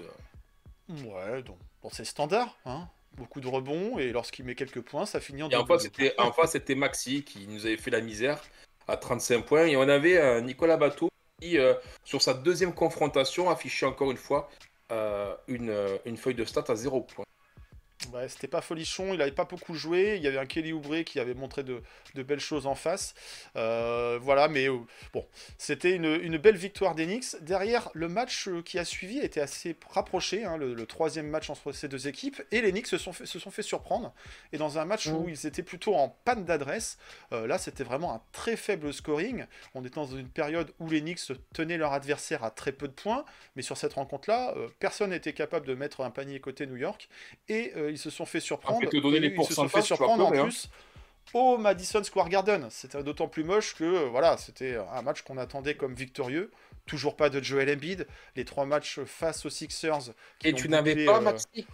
Ouais, donc bon, c'est standard. Hein, beaucoup de rebonds, et lorsqu'il met quelques points, ça finit en double. Et en face, c'était, en face, c'était Maxi qui nous avait fait la misère à trente-cinq points. Et on avait euh, Nicolas Bateau qui, euh, sur sa deuxième confrontation, affichait encore une fois euh, une, une feuille de stats à zéro point. Ouais, c'était pas folichon, il avait pas beaucoup joué, il y avait un Kelly Oubre qui avait montré de, de belles choses en face, euh, voilà, mais euh, bon, c'était une, une belle victoire des Knicks. Derrière, le match qui a suivi était assez rapproché, hein, le, le troisième match entre ces deux équipes, et les Knicks se sont fait, se sont fait surprendre, et dans un match mmh. où ils étaient plutôt en panne d'adresse, euh, là c'était vraiment un très faible scoring. On était dans une période où les Knicks tenaient leur adversaire à très peu de points, mais sur cette rencontre-là, euh, personne n'était capable de mettre un panier côté New York, et euh, ils se sont fait surprendre. En fait, donner les ils se sont fait surprendre en pleurer, plus hein. au Madison Square Garden. C'était d'autant plus moche que voilà, c'était un match qu'on attendait comme victorieux. Toujours pas de Joel Embiid. Les trois matchs face aux Sixers. Et tu n'avais pas euh... Maxi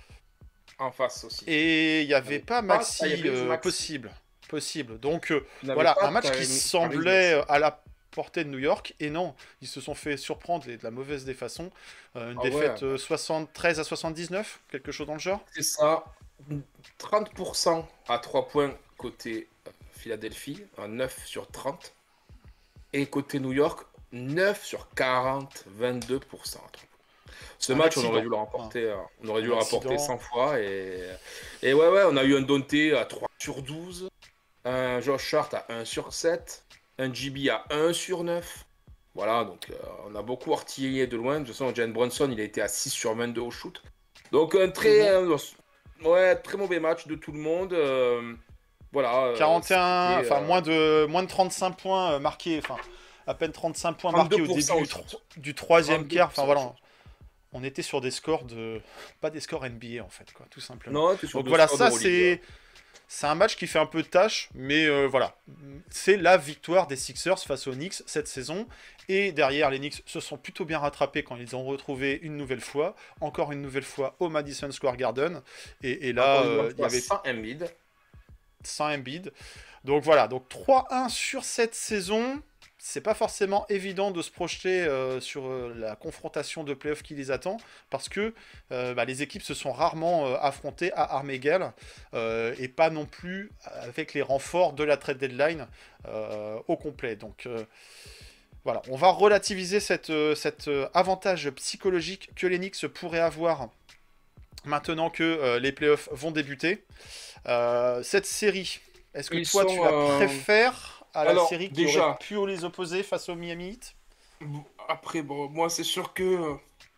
en face aussi. Et il n'y avait pas Maxi, pas, euh, Maxi possible. possible. Donc euh, voilà, un match qui semblait euh, à la portée de New York, et non, ils se sont fait surprendre et de la mauvaise des façons. Euh, une ah défaite ouais. euh, soixante-treize à soixante-dix-neuf, quelque chose dans le genre. C'est ça, trente pour cent à trois points côté Philadelphie, à neuf sur trente, et côté New York, neuf sur quarante, vingt-deux pour cent à trois points. Ce Un match, on accident. aurait dû le remporter, euh, on aurait dû Un le remporter accident. cent fois. Et, et ouais, ouais, on a eu un Dante à trois sur douze, un Josh Hart à un sur sept, un J B à un sur neuf. Voilà, donc euh, on a beaucoup artillé de loin. De toute façon, Jalen Brunson, il a été à six sur vingt-deux au shoot. Donc un très, euh, ouais, très mauvais match de tout le monde. euh, voilà. euh, quarante et un, c'était, enfin euh, moins de, moins de trente-cinq points euh, marqués, enfin à peine trente-cinq points marqués au début trente-deux pour cent au du, shoot. tro- du troisième quart. Enfin trente-deux pour cent au voilà, shoot. on était sur des scores de, pas des scores N B A en fait, quoi, tout simplement. Non, t'es sur Donc deux voilà, scores ça d'Euroleague, c'est, c'est un match qui fait un peu de tâche, mais euh, voilà, c'est la victoire des Sixers face aux Knicks cette saison. Et derrière, les Knicks se sont plutôt bien rattrapés quand ils ont retrouvé une nouvelle fois, encore une nouvelle fois au Madison Square Garden. Et, et là, Encore une euh, il y fois, avait sans Embiid. sans Embiid. Donc voilà, donc trois un sur cette saison. C'est pas forcément évident de se projeter euh, sur euh, la confrontation de playoff qui les attend, parce que euh, bah, les équipes se sont rarement euh, affrontées à armes égales, euh, et pas non plus avec les renforts de la trade deadline euh, au complet. Donc euh, voilà, on va relativiser cette, euh, cet euh, avantage psychologique que les Knicks pourraient avoir maintenant que euh, les playoffs vont débuter. Euh, cette série, est-ce que Ils toi sont, tu la euh, préfères à la Alors, série qui déjà, aurait pu les opposer face au Miami Heat? bon, après, bon, moi, c'est sûr que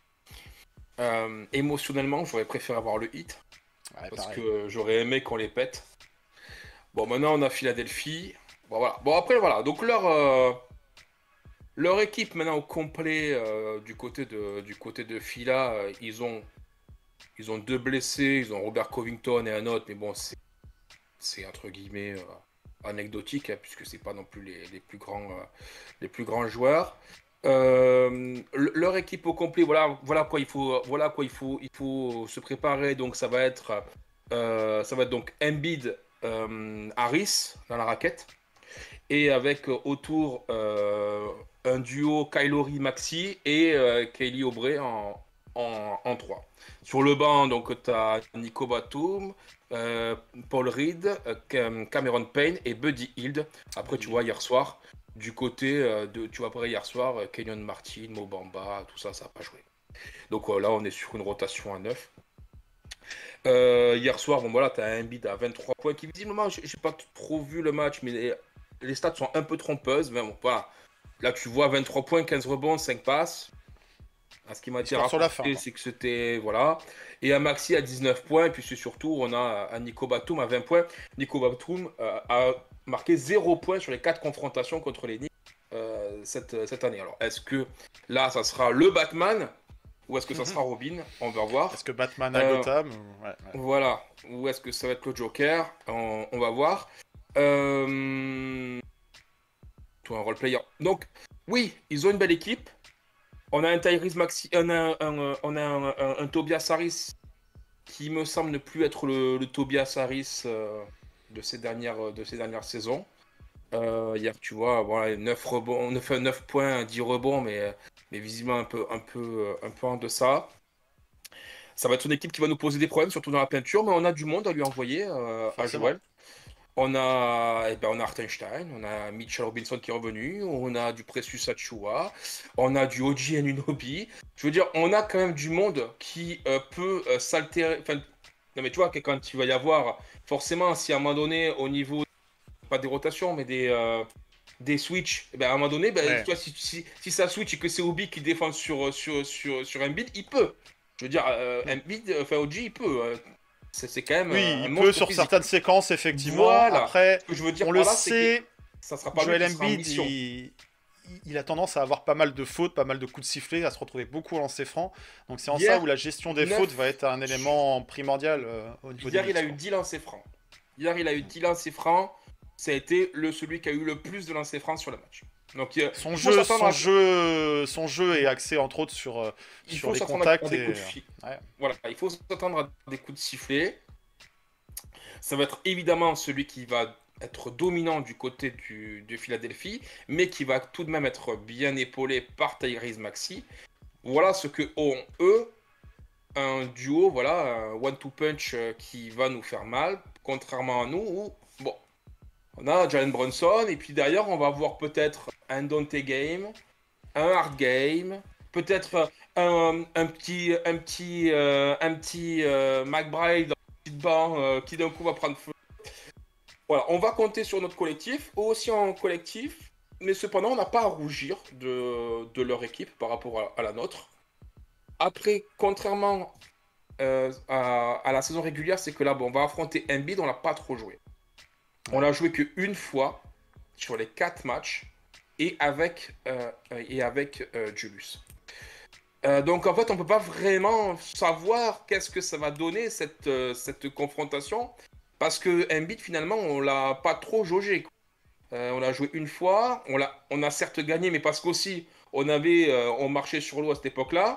euh, émotionnellement, j'aurais préféré avoir le hit Ouais, parce pareil. que j'aurais aimé qu'on les pète. Bon, maintenant, on a Philadelphie. Bon, voilà. Bon, après, voilà. Donc, leur, euh, leur équipe, maintenant, au complet, euh, du côté de, du côté de Phila, euh, ils ont, ils ont deux blessés. Ils ont Robert Covington et un autre, mais bon, c'est, c'est entre guillemets euh, anecdotique, hein, puisque c'est pas non plus les, les plus grands, euh, les plus grands joueurs. Euh, le- leur équipe au complet, voilà, voilà quoi il faut, voilà quoi il faut, il faut se préparer. Donc ça va être, euh, ça va être donc Embiid, euh, Harris dans la raquette, et avec euh, autour euh, un duo Kylori Maxi et euh, Kelly Oubre en, en, en trois. Sur le banc, donc tu as Nico Batum, euh, Paul Reed, euh, Cam- Cameron Payne et Buddy Hield. Après, tu vois, hier soir, du côté euh, de, tu vois, après hier soir, euh, Kenyon Martin, Mo Bamba, tout ça, ça n'a pas joué. Donc euh, là, on est sur une rotation à neuf. Euh, hier soir, bon voilà, tu as un bid à vingt-trois points qui visiblement, j'ai j'ai pas trop vu le match, mais les, les stats sont un peu trompeuses. Mais bon, voilà. Là, tu vois vingt-trois points, quinze rebonds, cinq passes. Ah, ce qui m'a été Score sur la fin, rapporté, quoi. c'est que c'était. Voilà. Et un Maxi à dix-neuf points. Et puis c'est surtout, on a un Nico Batum à vingt points. Nico Batum euh, a marqué zéro points sur les quatre confrontations contre les Knicks euh, cette, cette année. Alors, est-ce que là, ça sera le Batman ou est-ce que ça Mhm. sera Robin? On va voir. Est-ce que Batman à Euh, Gotham ou- ouais, ouais. Voilà. Ou est-ce que ça va être le Joker? on, on va voir. Euh... Toi, un role player. Donc, oui, ils ont une belle équipe. On a un Tyrese Maxi, on a un, un- on a un, un- un Tobias Harris qui me semble ne plus être le, le Tobias Harris euh, de ces dernières, de ces dernières saisons. Euh, hier, tu vois, voilà, neuf rebonds, neuf, neuf points, dix rebonds, mais, mais visiblement un peu, un, peu, un peu en deçà. Ça va être une équipe qui va nous poser des problèmes, surtout dans la peinture, mais on a du monde à lui envoyer euh, à Forcément. Joël. On a, eh ben, on a Hartenstein, on a Mitchell Robinson qui est revenu, on a du Precious Achua, on a du O G Anunoby. Je veux dire, on a quand même du monde qui euh, peut euh, s'altérer. Enfin, non mais tu vois, que quand il va y avoir, forcément, si à un moment donné, au niveau, pas des rotations, mais des, euh, des switches, eh ben, à un moment donné, ben, Ouais. tu vois, si, si, si ça switch et que c'est Obi qui défend sur, sur, sur, sur Embiid, il peut. Je veux dire, euh, Embiid, enfin O G, il peut. euh, c'est c'est quand même Oui, un, un il monstre peut sur physique. certaines séquences, effectivement. Voilà. Après, Ce que je veux dire on par le là, c'est que sait, ça sera pas Joel lui qui sera en Embiid, mission. il... il a tendance à avoir pas mal de fautes, pas mal de coups de sifflet, à se retrouver beaucoup au lancer franc. Donc c'est en ça Hier, où la gestion des neuf fautes va être un élément primordial euh, au niveau Hier, des il a Knicks, eu quoi. dix lancers francs. Hier, il a eu dix lancers francs. Ça a été le, celui qui a eu le plus de lancers francs sur le match. Donc, il, Son il faut jeu, s'attendre son à, jeu, son jeu est axé entre autres sur, euh, il sur faut les s'attendre à, à contacts des et coups de fi- ouais. Voilà, il faut s'attendre à des coups de sifflet. Ça va être évidemment celui qui va être dominant du côté du, de Philadelphie, mais qui va tout de même être bien épaulé par Tyrese Maxey. Voilà ce que ont eux, un duo, voilà, un one-two punch euh, qui va nous faire mal, contrairement à nous où, bon, on a Jalen Brunson, et puis derrière, on va avoir peut-être un Dante Game, un Hard Game, peut-être un, un petit, un petit, euh, un petit euh, McBride, un petit banc euh, qui d'un coup va prendre feu. Voilà, on va compter sur notre collectif, eux aussi en collectif, mais cependant, on n'a pas à rougir de, de leur équipe par rapport à, à la nôtre. Après, contrairement euh, à, à la saison régulière, c'est que là, bon, on va affronter Embiid, on l'a pas trop joué. On l'a joué qu'une fois sur les quatre matchs et avec, euh, et avec euh, Julius. Euh, donc en fait, on peut pas vraiment savoir qu'est-ce que ça va donner cette, euh, cette confrontation parce que Embiid finalement on l'a pas trop jaugé. Euh, on l'a joué une fois, on l'a, on a certes gagné, mais parce qu'aussi on avait, euh, on marchait sur l'eau à cette époque-là.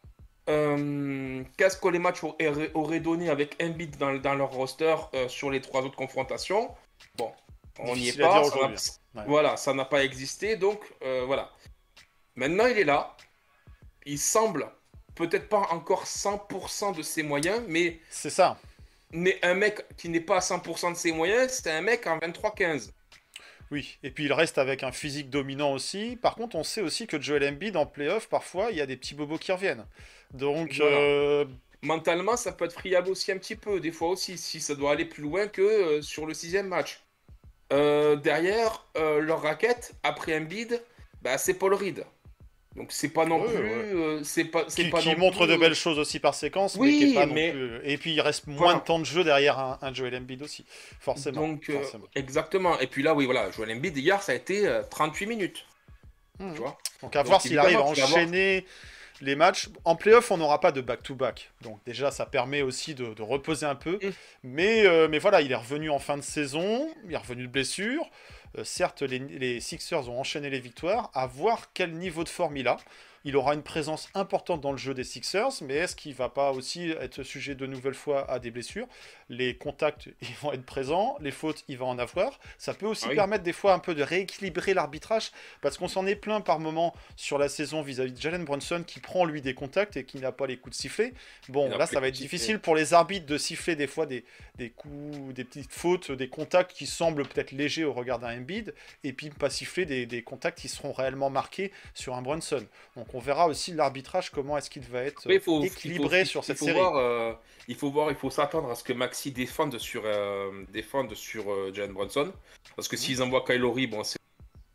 Euh, qu'est-ce que les matchs auraient, auraient donné avec Embiid dans, dans leur roster euh, sur les trois autres confrontations? Bon, on n'y est Difficile à pas. dire Ça n'a- aujourd'hui, hein. Ouais. Voilà, ça n'a pas existé, donc euh, voilà. Maintenant, il est là. Il semble peut-être pas encore cent pour cent de ses moyens, mais, C'est ça. mais un mec qui n'est pas à cent pour cent de ses moyens, c'est un mec en vingt-trois quinze. Oui, et puis il reste avec un physique dominant aussi. Par contre, on sait aussi que Joel Embiid en playoff, parfois, il y a des petits bobos qui reviennent. Donc, Voilà. euh, Mentalement, ça peut être friable aussi un petit peu, des fois aussi, si ça doit aller plus loin que euh, sur le sixième match. Euh, derrière, euh, leur raquette, après Embiid, bah, c'est Paul Reed. Donc c'est pas non Ouais, plus... ouais. euh, c'est pas, c'est qui, pas qui non montre plus, de euh, belles choses aussi par séquence, mais Oui, qui est pas non mais- plus. Et puis il reste moins Voilà. de temps de jeu derrière un, un Joel Embiid aussi, forcément. Donc, euh, forcément. exactement. Et puis là, oui, voilà, Joel Embiid, hier, ça a été euh, trente-huit minutes. Mhm. Tu vois. Donc à Donc, voir s'il arrive à évidemment, tu vas enchaîner les matchs. En playoff, on n'aura pas de back-to-back. Donc déjà, ça permet aussi de, de reposer un peu. Mm. Mais, euh, mais voilà, il est revenu en fin de saison, il est revenu de blessure. Euh, certes, les, les Sixers ont enchaîné les victoires. À voir quel niveau de forme il a. Il aura une présence importante dans le jeu des Sixers, mais est-ce qu'il va pas aussi être sujet de nouvelles fois à des blessures? Les contacts, ils vont être présents, les fautes, il va en avoir. Ça peut aussi Ah oui. permettre des fois un peu de rééquilibrer l'arbitrage, parce qu'on s'en est plaint par moment sur la saison vis-à-vis de Jalen Brunson, qui prend lui des contacts et qui n'a pas les coups de sifflet. Bon, Il a là, pas ça les va être coups de difficile sifflet. pour les arbitres de siffler des fois des, des coups, des petites fautes, des contacts qui semblent peut-être légers au regard d'un Embiid, et puis pas siffler des, des contacts qui seront réellement marqués sur un Brunson. Donc on verra aussi l'arbitrage, comment est-ce qu'il va être Après, il faut- équilibré il faut- sur cette il faut série. voir, euh, il faut voir, il faut s'attendre à ce que Maxi défende sur, euh, défende sur euh, Jalen Brunson. Parce que s'ils envoient Kyle Lowry, bon, c'est.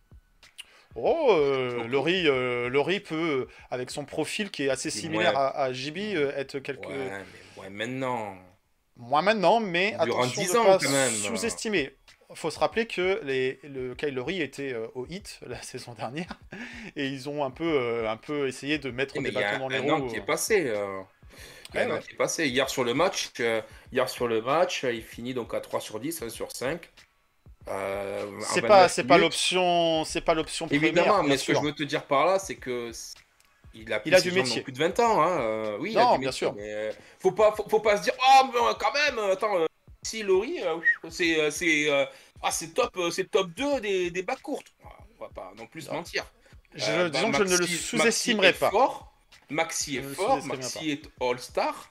Oh, euh, Laurie, euh, Laurie peut, euh, avec son profil qui est assez Dis-moi. similaire à, à J B, euh, être quelque... Ouais, mais ouais, maintenant. Moins maintenant, mais Durant attention de dix ne ans, pas quand même. sous-estimer. Il faut se rappeler que les, le Kyle Lowry était euh, au hit la saison dernière, et ils ont un peu, euh, un peu essayé de mettre Eh, mais des il y a bâtons dans les un an roues. qui est passé. euh, Il y a Ouais, un an ouais. qui est passé. Hier sur le match, euh, hier sur le match, euh, il finit donc à trois sur dix, un sur cinq. Euh, en C'est vingt-neuf pas, c'est pas minutes. l'option, c'est pas l'option première, Évidemment, bien mais ce que sûr. je veux te dire par là, c'est que c- il a plus, Il a ces du gens métier. n'ont plus de vingt ans. Hein. euh, oui, il Non, a du bien métier, sûr. mais euh, faut pas, faut, faut pas se dire, oh, mais, euh, quand même, euh, attends, euh, si Laurie, euh, c'est, euh, c'est, euh, ah, c'est top, euh, c'est top deux des, des bacs courtes. Ah, on va pas non plus se Non. mentir. Je, Euh, bah, disons que je ne le Maxi- sous-estimerai Maxi est pas. Fort, Maxi Je est ne le fort, sous-estimerai Maxi est All-Star.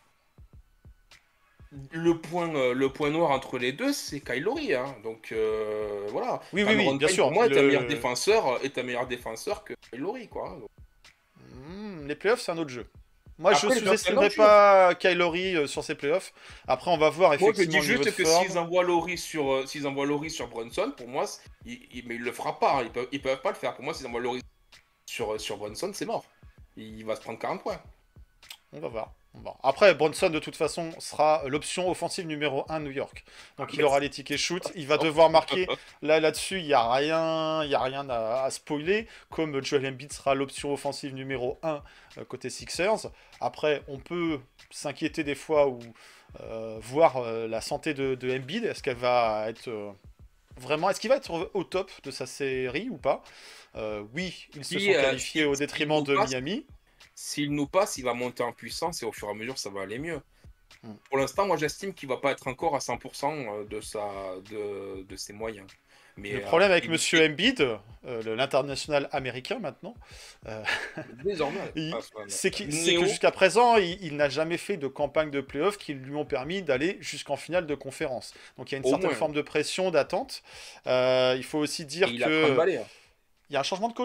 Le point, euh, le point noir entre les deux, c'est Kyle Lowry. Hein. Donc euh, voilà. Oui, oui, oui, Cameron bien Payne, sûr. pour moi, est un Le- meilleur défenseur, est un meilleur défenseur que Kyle Lowry, quoi. Hmm, les playoffs, c'est un autre jeu. Moi, Après, je les playoffs, c'est un sous-estimerai autre jeu. pas Kyle Lowry euh, sur ses playoffs. Après, on va voir Moi, je effectivement dis le niveau juste de que forme. s'ils envoient Lowry sur, euh, s'ils envoient Lowry sur Brunson, pour moi, c'est- il, il- mais il le fera pas. Hein. Ils peuvent, ils peuvent pas le faire. Pour moi, s'ils envoient Lowry sur, euh, sur Brunson, c'est mort. Il va se prendre quarante points. On va voir. On va voir. Après, Bronson, de toute façon, sera l'option offensive numéro un New York. Donc, il Ah, aura les tickets shoot. Il va devoir marquer. Là, là-dessus, il n'y a rien, il y a rien à, à spoiler. Comme Joel Embiid sera l'option offensive numéro un euh, côté Sixers. Après, on peut s'inquiéter des fois ou euh, voir euh, la santé de, de Embiid. Est-ce qu'elle va être euh, vraiment. Est-ce qu'il va être au top de sa série ou pas? Euh, Oui, ils se Si, sont euh, qualifiés si- au si détriment nous de passe- Miami. S'il nous passe, il va monter en puissance et au fur et à mesure, ça va aller mieux. Mm. Pour l'instant, moi, j'estime qu'il va pas être encore à cent pour cent de, sa, de, de ses moyens. Mais, Le euh, problème avec il- Monsieur Embiid, euh, le- l'international américain maintenant, euh, Désormais, il- passe, ouais, c'est qu'il- Néo, c'est que jusqu'à présent, il, il n'a jamais fait de campagne de playoff qui lui ont permis d'aller jusqu'en finale de conférence. Donc il y a une Au certaine moins. forme de pression, d'attente. Euh, il faut aussi dire il a que trimballé, hein. il y a un changement de coach.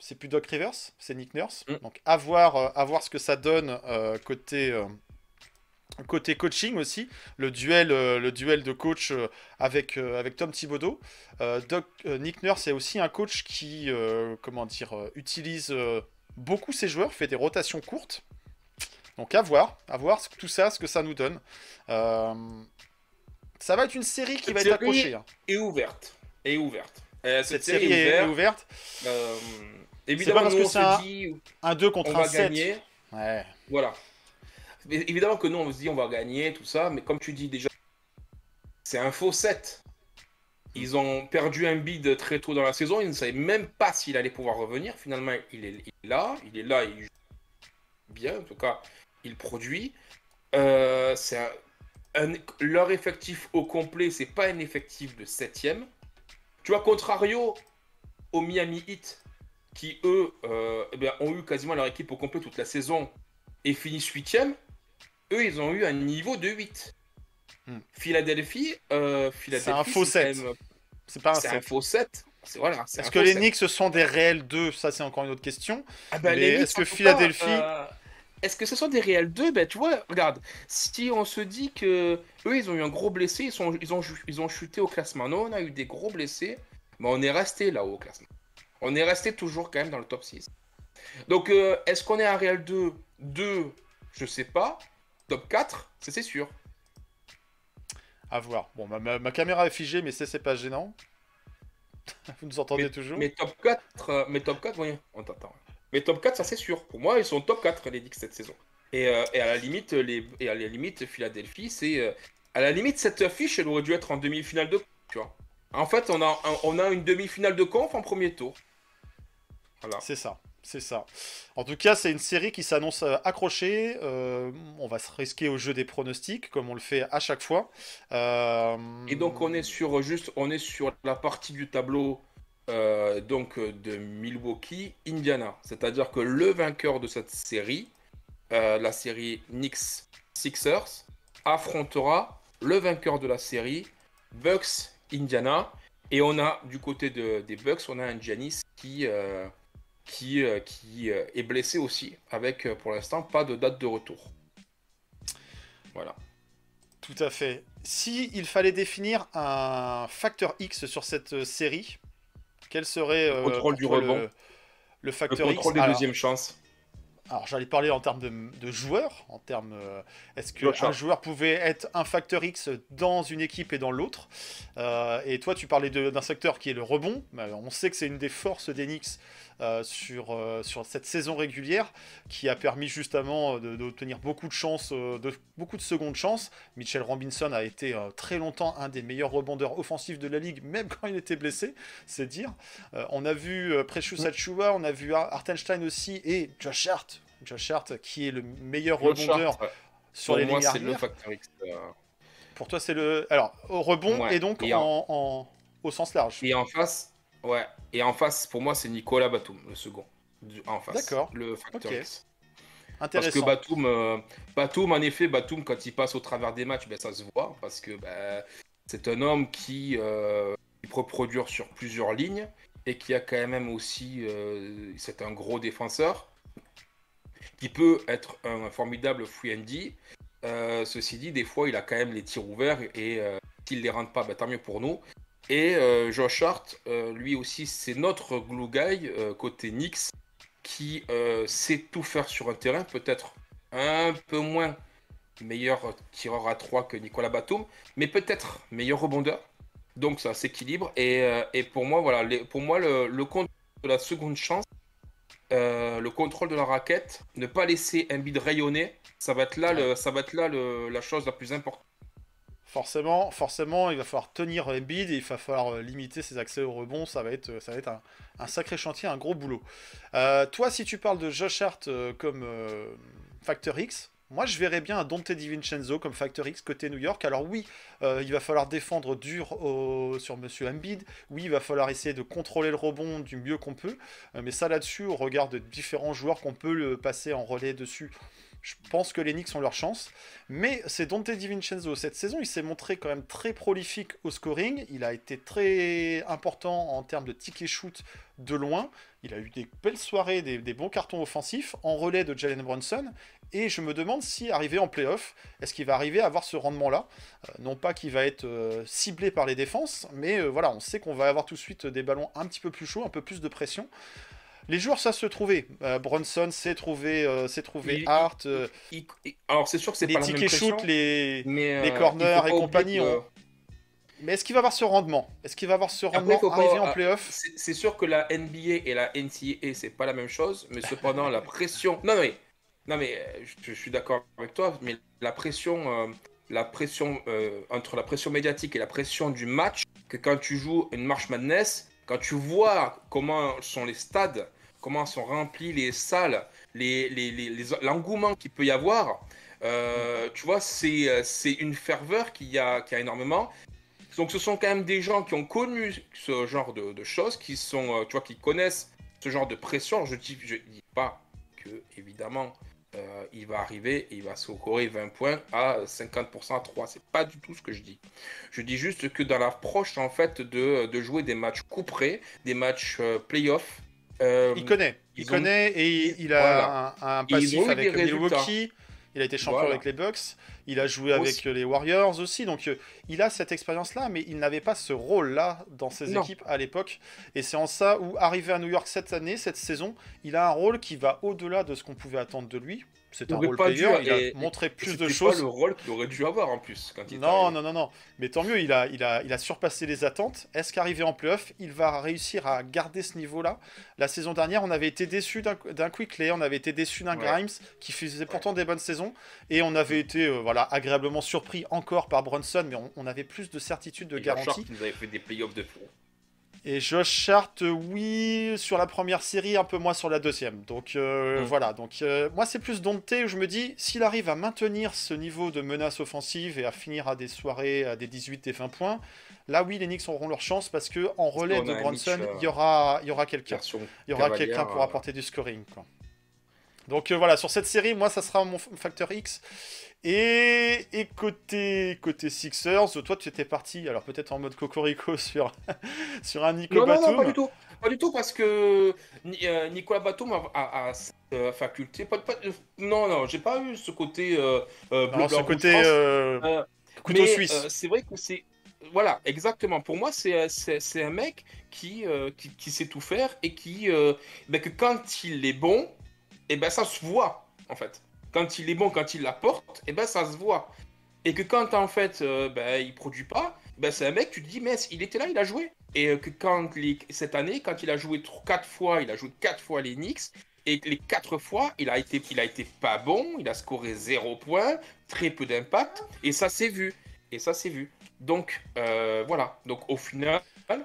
c'est plus Doc Rivers, c'est Nick Nurse. Mm. Donc à voir, euh, à voir ce que ça donne euh, côté, euh, côté coaching aussi, le duel, euh, le duel de coach euh, avec, euh, avec Tom Thibodeau. Euh, Doc, euh, Nick Nurse est aussi un coach qui euh, comment dire, euh, utilise euh, beaucoup ses joueurs, fait des rotations courtes. Donc à voir, à voir ce- tout ça, ce que ça nous donne. Euh, ça va être une série qui Cette va être série accrochée. Hein. est ouverte. Est ouverte. Euh, Cette série est, est ouverte. Euh, pas évidemment, parce nous, que on c'est se un- dit, Un deux on contre un va sept. gagner. Ouais. Voilà. Mais évidemment que nous, on se dit, on va gagner, tout ça. Mais comme tu dis déjà, c'est un faux set. Ils ont perdu un bid très tôt dans la saison. Ils ne savaient même pas s'il allait pouvoir revenir. Finalement, il est, il est là. Il est là. Il joue bien. En tout cas, il produit. Euh, c'est un- un- leur effectif au complet, c'est pas un effectif de septième. Tu vois, contrario au Miami Heat, qui eux euh, eh bien, ont eu quasiment leur équipe au complet toute la saison et finissent huitième, eux ils ont eu un niveau de huit. Hmm. Philadelphie, euh, Philadelphie, C'est un faux c'est set. quand même- C'est pas un C'est un sept. faux set. C'est voilà, c'est Est-ce un que faux les set. Knicks sont des réels deux? Ça, c'est encore une autre question. Ah ben, Mais les Knicks, est-ce que en tout cas, Philadelphie- euh, est-ce que ce sont des réels deux? Ben tu vois, regarde, si on se dit que eux ils ont eu un gros blessé, ils, sont, ils, ont, ju- ils ont chuté au classement. Nous on a eu des gros blessés, mais on est resté là-haut au classement. On est resté toujours quand même dans le top six. Donc euh, est-ce qu'on est un réel deux? deux, je sais pas. Top quatre, ça c'est sûr. À voir. Bon, ma, ma- ma caméra est figée, mais c'est c'est pas gênant. Vous nous entendez mais, toujours? mais top quatre, euh, mais top quatre, oui, on t'entend. Mais top quatre, ça c'est sûr. Pour moi, ils sont top quatre les Knicks cette saison. Et, euh, et à la limite, les, et à la limite, Philadelphie, c'est euh, à la limite cette affiche, elle aurait dû être en demi-finale de, tu vois. En fait, on a, un- on a une demi-finale de conf en premier tour. Voilà. C'est ça, c'est ça. En tout cas, c'est une série qui s'annonce euh, accrochée. Euh, on va se risquer au jeu des pronostics, comme on le fait à chaque fois. Euh, Et donc on est sur juste, on est sur la partie du tableau euh, donc euh, de Milwaukee, Indiana. C'est-à-dire que le vainqueur de cette série, euh, la série Knicks Sixers, affrontera le vainqueur de la série Bucks Indiana. Et on a du côté de- des Bucks, on a un Giannis qui euh, qui euh, qui euh, est blessé aussi, avec euh, pour l'instant pas de date de retour. Voilà. Tout à fait. Si il fallait définir un facteur X sur cette euh, série, quel serait Le euh, contrôle pour du toi, rebond. le, le Le facteur X? contrôle des Alors, deuxièmes chances. alors, j'allais parler en termes de, de joueurs, en termes, euh, est-ce Josh qu'un Hart. joueur pouvait être un facteur X dans une équipe et dans l'autre? Euh, Et toi, tu parlais de- d'un secteur qui est le rebond. Bah, on sait que c'est une des forces des Knicks euh, sur, euh, sur cette saison régulière, qui a permis justement de- d'obtenir beaucoup de chances, euh, de, beaucoup de secondes chances. Mitchell Robinson a été euh, très longtemps un des meilleurs rebondeurs offensifs de la ligue, même quand il était blessé, c'est dire. Euh, on a vu euh, Precious Achiuwa, on a vu Har- Hartenstein aussi, et Josh Hart. Josh Hart, qui est le meilleur Josh rebondeur Hart, ouais. sur Pour les moi, lignes c'est le arrière. facteur X. euh. Pour toi, c'est le... Alors, au rebond Ouais. et donc Et en, en- au sens large. Et en face, ouais. Et en face, pour moi, c'est Nicolas Batum, le second. Du- En face. D'accord. Le facteur Ok. X. Parce que Intéressant. Batum, euh, Batum, en effet, Batum, quand il passe au travers des matchs, ben, ça se voit. Parce que ben, c'est un homme qui, euh, qui peut produire sur plusieurs lignes. Et qui a quand même aussi. euh, c'est un gros défenseur. Qui peut être un formidable free and D. Euh, ceci dit, des fois, il a quand même les tirs ouverts. Et euh, s'il ne les rentre pas, ben, tant mieux pour nous. Et euh, Josh Hart, euh, lui aussi, c'est notre glue guy euh, côté Knicks qui euh, sait tout faire sur un terrain, peut-être un peu moins meilleur tireur à trois que Nicolas Batum, mais peut-être meilleur rebondeur. Donc ça s'équilibre. Et, euh, et pour moi, voilà, les- pour moi, le, le compte de la seconde chance, euh, le contrôle de la raquette, ne pas laisser un bid rayonner, ça va être là, le, ça va être là le- la chose la plus importante. Forcément, forcément, il va falloir tenir Embiid et il va falloir euh, limiter ses accès au rebond. Ça va être, ça va être un, un sacré chantier, un gros boulot. Euh, toi, si tu parles de Josh Hart euh, comme euh, facteur X, moi je verrais bien un Dante DiVincenzo comme facteur X côté New York. Alors oui, euh, il va falloir défendre dur au- sur Monsieur Embiid. Oui, il va falloir essayer de contrôler le rebond du mieux qu'on peut. Euh, mais ça là-dessus, au regard de différents joueurs qu'on peut le passer en relais dessus, Je pense que les Knicks ont leur chance. Mais c'est Donte DiVincenzo. Cette saison, il s'est montré quand même très prolifique au scoring. Il a été très important en termes de ticket shoot de loin. Il a eu des belles soirées, des, des bons cartons offensifs en relais de Jalen Brunson. Et je me demande si, arrivé en playoff, est-ce qu'il va arriver à avoir ce rendement-là. euh, Non pas qu'il va être euh, ciblé par les défenses, mais euh, voilà, on sait qu'on va avoir tout de suite des ballons un petit peu plus chauds, un peu plus de pression. Les joueurs, ça se trouvait. Euh, Bronson s'est trouvé, euh, s'est trouvé Il- Hart, euh, Il- il- alors c'est sûr que c'est les pas la même tickets pression, shoot, les, mais les euh, corners il faut et pas compagnie. oublier que- ont- Mais est-ce qu'il va avoir ce rendement? Est-ce qu'il va avoir ce Après, rendement faut pas- arrivé en ah, playoff? C'est c'est sûr que la N B A et la N C A A c'est pas la même chose, mais cependant la pression. Non mais, non mais, euh, je, je suis d'accord avec toi, mais la pression, euh, la pression euh, entre la pression médiatique et la pression du match, que quand tu joues une March Madness, quand tu vois comment sont les stades, comment sont remplis les salles, les, les, les- les- l'engouement qu'il peut y avoir, euh, tu vois, c'est euh, c'est une ferveur qu'il y a, qu'il y a énormément. Donc ce sont quand même des gens qui ont connu ce genre de, de choses, qui sont, euh, tu vois, qui connaissent ce genre de pression. Je dis, je dis pas que évidemment euh, il va arriver et il va scorer vingt points à cinquante pour cent à trois. C'est pas du tout ce que je dis. Je dis juste que dans l'approche en fait de, de jouer des matchs coup près, des matchs euh, playoff. euh, Il connaît, il ils ont- connaît et il a Voilà. un, un Et ils passif ont eu avec des Milwaukee. Il a été champion Voilà. avec les Bucks. Il a joué Aussi. avec les Warriors aussi. Donc euh, il a cette expérience-là, mais il n'avait pas ce rôle-là dans ses Non. équipes à l'époque. Et c'est en ça où, arrivé à New York cette année, cette saison, il a un rôle qui va au-delà de ce qu'on pouvait attendre de lui. C'est un aurait role pas player. dû, Il a et- montré Et plus c'était de pas choses. le rôle qu'il aurait dû avoir en plus quand il est Non, arrivé. non, non, non. Mais tant mieux, il a, il a, il a surpassé les attentes. Est-ce qu'arrivé en playoff, il va réussir à garder ce niveau-là? La saison dernière, on avait été déçus d'un d'un Quickley, on avait été déçus d'un Ouais. Grimes, qui faisait pourtant des bonnes saisons. Et on avait été euh, voilà, agréablement surpris encore par Brunson, mais on, on avait plus de certitude, de Et Josh garantie. Hart nous avait fait des playoffs de fou. Et Josh Hart, euh, oui, sur la première série, un peu moins sur la deuxième. Donc euh, Mm. voilà, donc euh, moi c'est plus dompté où je me dis, s'il arrive à maintenir ce niveau de menace offensive et à finir à des soirées à des dix-huit, des vingt points, là oui, les Knicks auront leur chance parce que en relais qu'on de a un Brunson, Mitch, euh, il y aura, il y aura quelqu'un. Version Il y aura cavalière, quelqu'un pour euh, apporter du scoring, quoi. Donc euh, voilà, sur cette série, moi ça sera mon f- facteur X. Et, et côté, côté Sixers, toi tu étais parti, alors peut-être en mode cocorico sur, sur un Nico Non, non, Batum. non, pas du tout. Pas du tout, parce que Ni- euh, Nicolas Batum a, a- a cette euh, faculté. Pas, pas- euh, non, non, j'ai pas eu ce côté euh, euh, bleu, Alors, ce blanc, rouge, côté France. euh, Euh, couteau mais, suisse. euh, c'est vrai que c'est. Voilà, exactement. Pour moi, c'est c'est- c'est un mec qui, euh, qui, qui sait tout faire et qui. euh, ben, que quand il est bon, et ben ça se voit, en fait. Quand il est bon, quand il l'apporte, et ben ça se voit. Et que quand en fait euh, ben, il produit pas, ben, c'est un mec, tu te dis, mais il était là, il a joué. Et euh, que quand les- cette année, quand il a joué trois- quatre fois, il a joué quatre fois les Knicks, et que les quatre fois, il a été, il a été pas bon, il a scoré zéro point, très peu d'impact, et ça s'est vu. Et ça s'est vu. Donc euh, voilà. Donc au final,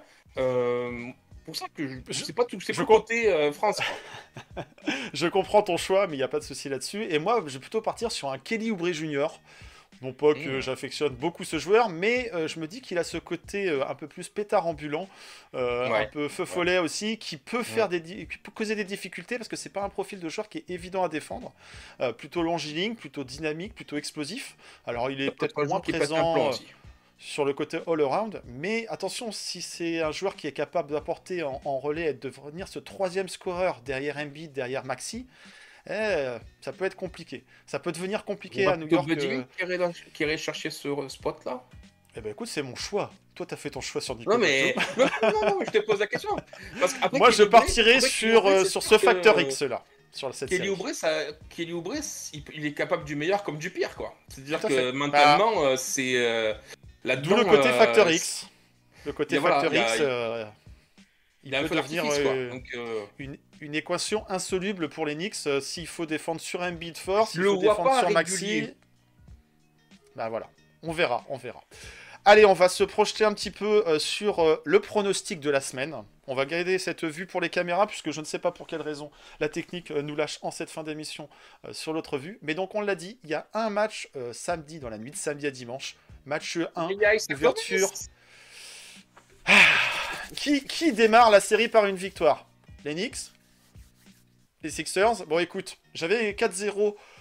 euh, pour ça que je, Je- c'est pas tout, c'est je pas compte- côté euh, France. quoi. Je comprends ton choix, mais il n'y a pas de souci là-dessus. Et moi, je vais plutôt partir sur un Kelly Oubre junior Non pas que Mmh. j'affectionne beaucoup ce joueur, mais euh, je me dis qu'il a ce côté euh, un peu plus pétard ambulant, euh, Ouais. un peu feu follet aussi, qui peut faire des di- qui peut causer des difficultés parce que c'est pas un profil de joueur qui est évident à défendre. Euh, plutôt longiligne, plutôt dynamique, plutôt explosif. Alors il est Ça peut être peut-être un moins joueur qui pète un présent plomb euh, aussi. sur le côté all-around, mais attention, si c'est un joueur qui est capable d'apporter en, en relais et de devenir ce troisième scoreur derrière Embiid, derrière Maxi, eh, ça peut être compliqué. Ça peut devenir compliqué à New York. Buddy euh, qui irait, dans- qui irait chercher ce spot-là. Eh ben écoute, c'est mon choix. Toi, t'as fait ton choix sur Nico Non mais Batum. non, non, non, je te pose la question. Parce qu'après, Moi, Kelly je Oubre- partirai après, Kelly sur, Oubre, euh, c'est sur ce sûr que- facteur X là, sur cette Kelly série. Oubre, ça, Kelly Oubre, il, il est capable du meilleur comme du pire, quoi. C'est-à-dire Tout à que fait. mentalement, euh, c'est euh, D'où là-dedans. le côté euh, facteur X. Le côté il y a- voilà, facteur il y a- X, euh, Il a un peut peu devenir d'artifice, quoi. euh, Donc, euh, une, une équation insoluble pour les Knicks. euh, s'il faut défendre sur Embiid fort, Je s'il le faut vois défendre pas sur régulier. Maxi. Bah voilà, on verra, on verra. Allez, on va se projeter un petit peu euh, sur euh, le pronostic de la semaine. On va garder cette vue pour les caméras, puisque je ne sais pas pour quelle raison la technique euh, nous lâche en cette fin d'émission euh, sur l'autre vue. Mais donc, on l'a dit, il y a un match euh, samedi, dans la nuit de samedi à dimanche. Match un, les gars, c'est ouverture. Flores. Qui, qui démarre la série par une victoire? Les Knicks? Les Sixers? Bon, écoute, j'avais quatre zéro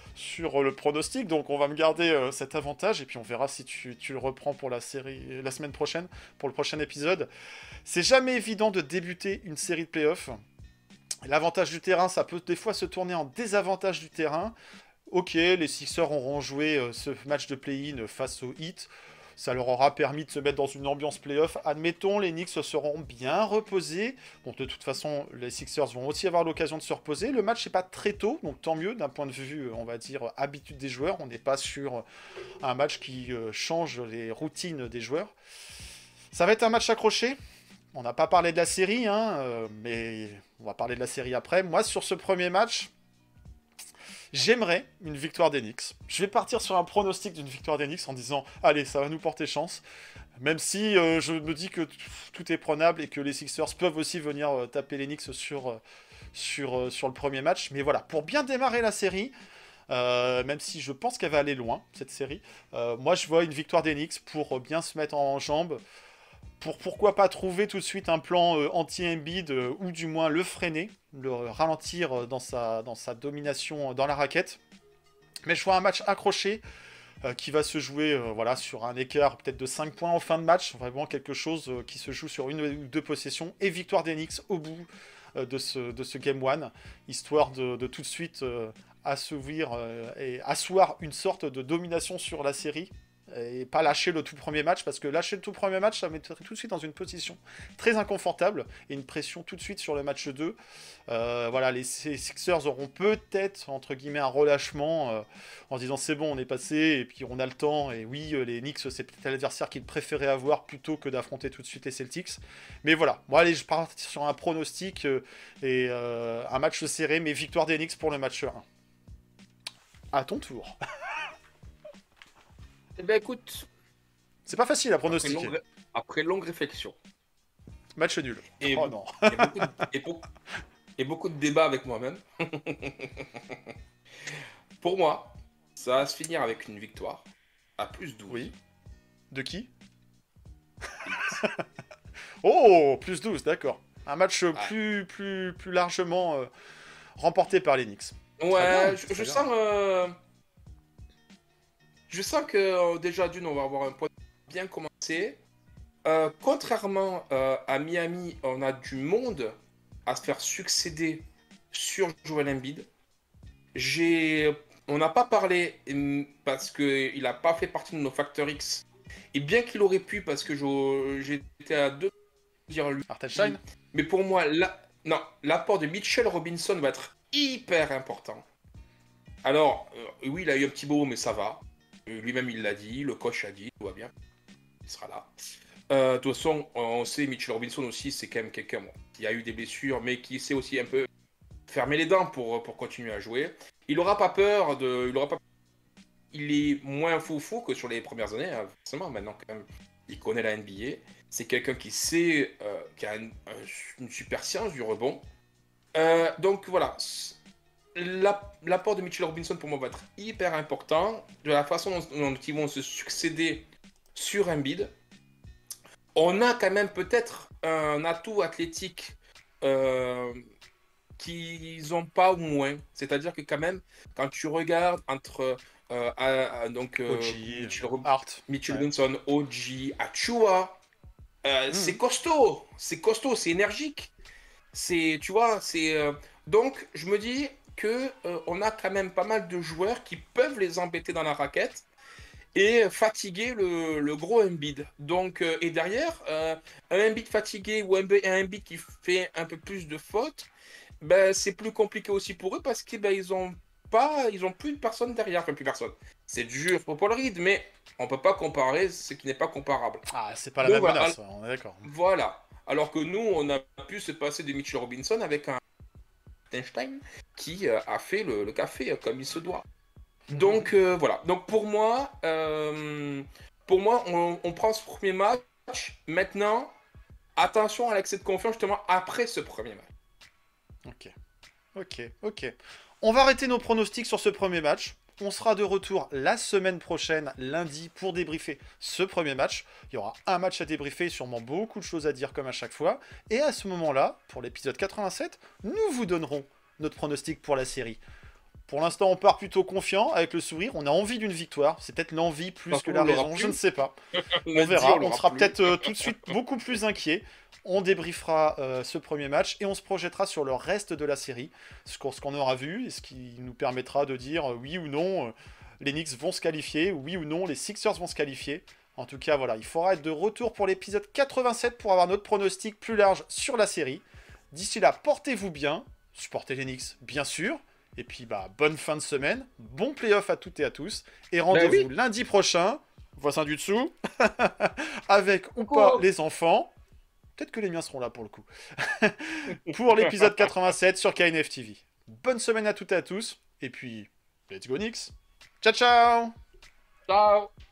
sur le pronostic, donc on va me garder euh, cet avantage, et puis on verra si tu, tu le reprends pour la série la semaine prochaine, pour le prochain épisode. C'est jamais évident de débuter une série de playoffs. L'avantage du terrain, ça peut des fois se tourner en désavantage du terrain. Ok, les Sixers auront joué euh, ce match de play-in face au Heat. Ça leur aura permis de se mettre dans une ambiance play-off. Admettons, les Knicks se seront bien reposés. Bon, de toute façon, les Sixers vont aussi avoir l'occasion de se reposer. Le match n'est pas très tôt, donc tant mieux d'un point de vue, on va dire, habitude des joueurs. On n'est pas sur un match qui euh, change les routines des joueurs. Ça va être un match accroché. On n'a pas parlé de la série, hein, euh, mais on va parler de la série après. Moi, sur ce premier match... J'aimerais une victoire des Knicks. Je vais partir sur un pronostic d'une victoire des Knicks en disant « Allez, ça va nous porter chance ». Même si euh, je me dis que t- tout est prenable et que les Sixers peuvent aussi venir euh, taper les Knicks sur, euh, sur, euh, sur le premier match. Mais voilà, pour bien démarrer la série, euh, même si je pense qu'elle va aller loin, cette série, euh, moi je vois une victoire des Knicks pour bien se mettre en jambes. Pour pourquoi pas trouver tout de suite un plan euh, anti-Embiid, euh, ou du moins le freiner, le ralentir dans sa, dans sa domination dans la raquette. Mais je vois un match accroché euh, qui va se jouer euh, voilà, sur un écart peut-être de cinq points en fin de match. Vraiment quelque chose euh, qui se joue sur une ou deux possessions. Et victoire des Knicks au bout euh, de, ce, de ce Game un, histoire de, de tout de suite euh, assouvir euh, et asseoir une sorte de domination sur la série. Et pas lâcher le tout premier match, parce que lâcher le tout premier match, ça mettrait tout de suite dans une position très inconfortable, et une pression tout de suite sur le match deux. Euh, voilà, les Sixers auront peut-être, entre guillemets, un relâchement, euh, en se disant c'est bon, on est passé, et puis on a le temps, et oui, les Knicks, c'est peut-être l'adversaire qu'ils préféraient avoir, plutôt que d'affronter tout de suite les Celtics. Mais voilà, bon allez, je pars sur un pronostic, euh, et euh, un match serré, mais victoire des Knicks pour le match un. À ton tour. Eh ben écoute, C'est pas facile à après pronostiquer. longue, après longue réflexion Match nul. et, Oh be- non. et beaucoup, de, et beaucoup- et beaucoup de débats avec moi-même, pour moi, ça va se finir avec une victoire à plus douze. Oui. De qui? Oh, plus douze, d'accord. Un match euh, Ouais. plus, plus, plus largement euh, remporté par les Knicks. Ouais, bien, je, très je bien. sens. euh, je sens que euh, déjà d'une, on va avoir un point bien commencé. Euh, contrairement euh, à Miami, on a du monde à se faire succéder sur Joel Embiid. J'ai, on n'a pas parlé hum, parce que il n'a pas fait partie de nos Factor X. Et bien qu'il aurait pu, parce que je- j'étais à deux de dire lui. Hartenstein. Mais pour moi, la... non, l'apport de Mitchell Robinson va être hyper important. Alors, euh, oui, il a eu un petit beau, mais ça va. Euh, Lui-même, il l'a dit, le coach a dit, tout va bien. Il sera là. Euh, de toute façon, on sait, Mitchell Robinson aussi, c'est quand même quelqu'un bon, qui a eu des blessures, mais qui sait aussi un peu fermer les dents pour, pour continuer à jouer. Il n'aura pas peur de... Il aura pas... Il est moins fou-fou que sur les premières années, hein, forcément. Maintenant, quand même, il connaît la N B A. C'est quelqu'un qui sait, euh, qui a une, une super science du rebond. Euh, donc voilà, La- l'apport de Mitchell Robinson pour moi va être hyper important. De la façon dont ils vont se succéder sur Embiid. On a quand même peut-être un atout athlétique euh, qu'ils n'ont pas ou moins. C'est-à-dire que quand même, quand tu regardes entre euh, à- à- donc, euh, O G, Mitchell, Rob- Hart. Mitchell Ouais. Robinson, O G, Achua, euh, Mhm. c'est costaud, c'est costaud, c'est énergique. C'est, tu vois, c'est euh, donc je me dis que euh, on a quand même pas mal de joueurs qui peuvent les embêter dans la raquette et fatiguer le, le gros Embiid. Donc euh, et derrière euh, un Embiid fatigué ou un, un Embiid qui fait un peu plus de fautes, ben c'est plus compliqué aussi pour eux parce que ben ils ont pas, ils ont plus de personne derrière, enfin plus personne. C'est dur pour Paul Reed, mais on peut pas comparer ce qui n'est pas comparable. Ah, c'est pas la Bon, même voilà. menace, on est d'accord. Voilà. Alors que nous, on a pu se passer de Mitchell Robinson avec un Einstein qui euh, a fait le, le café euh, comme il se doit. Donc euh, voilà. Donc pour moi, euh, pour moi, on, on prend ce premier match. Maintenant, attention à l'excès de confiance justement après ce premier match. Ok. Ok, ok. On va arrêter nos pronostics sur ce premier match. On sera de retour la semaine prochaine, lundi, pour débriefer ce premier match. Il y aura un match à débriefer, sûrement beaucoup de choses à dire comme à chaque fois. Et à ce moment-là, pour l'épisode quatre-vingt-sept, nous vous donnerons notre pronostic pour la série. Pour l'instant, on part plutôt confiant, avec le sourire. On a envie d'une victoire. C'est peut-être l'envie plus Par que contre, la on l'aura raison, plus. je ne sais pas. On On l'a dit, verra, on, l'aura sera plus. peut-être euh, tout de suite beaucoup plus inquiet. On débriefera euh, ce premier match et on se projettera sur le reste de la série, ce qu'on ce qu'on aura vu et ce qui nous permettra de dire euh, oui ou non, euh, les Knicks vont se qualifier, oui ou non, les Sixers vont se qualifier. En tout cas, voilà, il faudra être de retour pour l'épisode quatre-vingt-sept pour avoir notre pronostic plus large sur la série. D'ici là, portez-vous bien, supportez les Knicks, bien sûr. Et puis, bah, bonne fin de semaine, bon playoff à toutes et à tous. Et rendez-vous oui. lundi prochain, voisin du dessous, avec ou Coucou. pas les enfants. Peut-être que les miens seront là pour le coup. Pour l'épisode quatre-vingt-sept sur K N F T V. Bonne semaine à toutes et à tous. Et puis, let's go Knicks. Ciao, ciao. Ciao.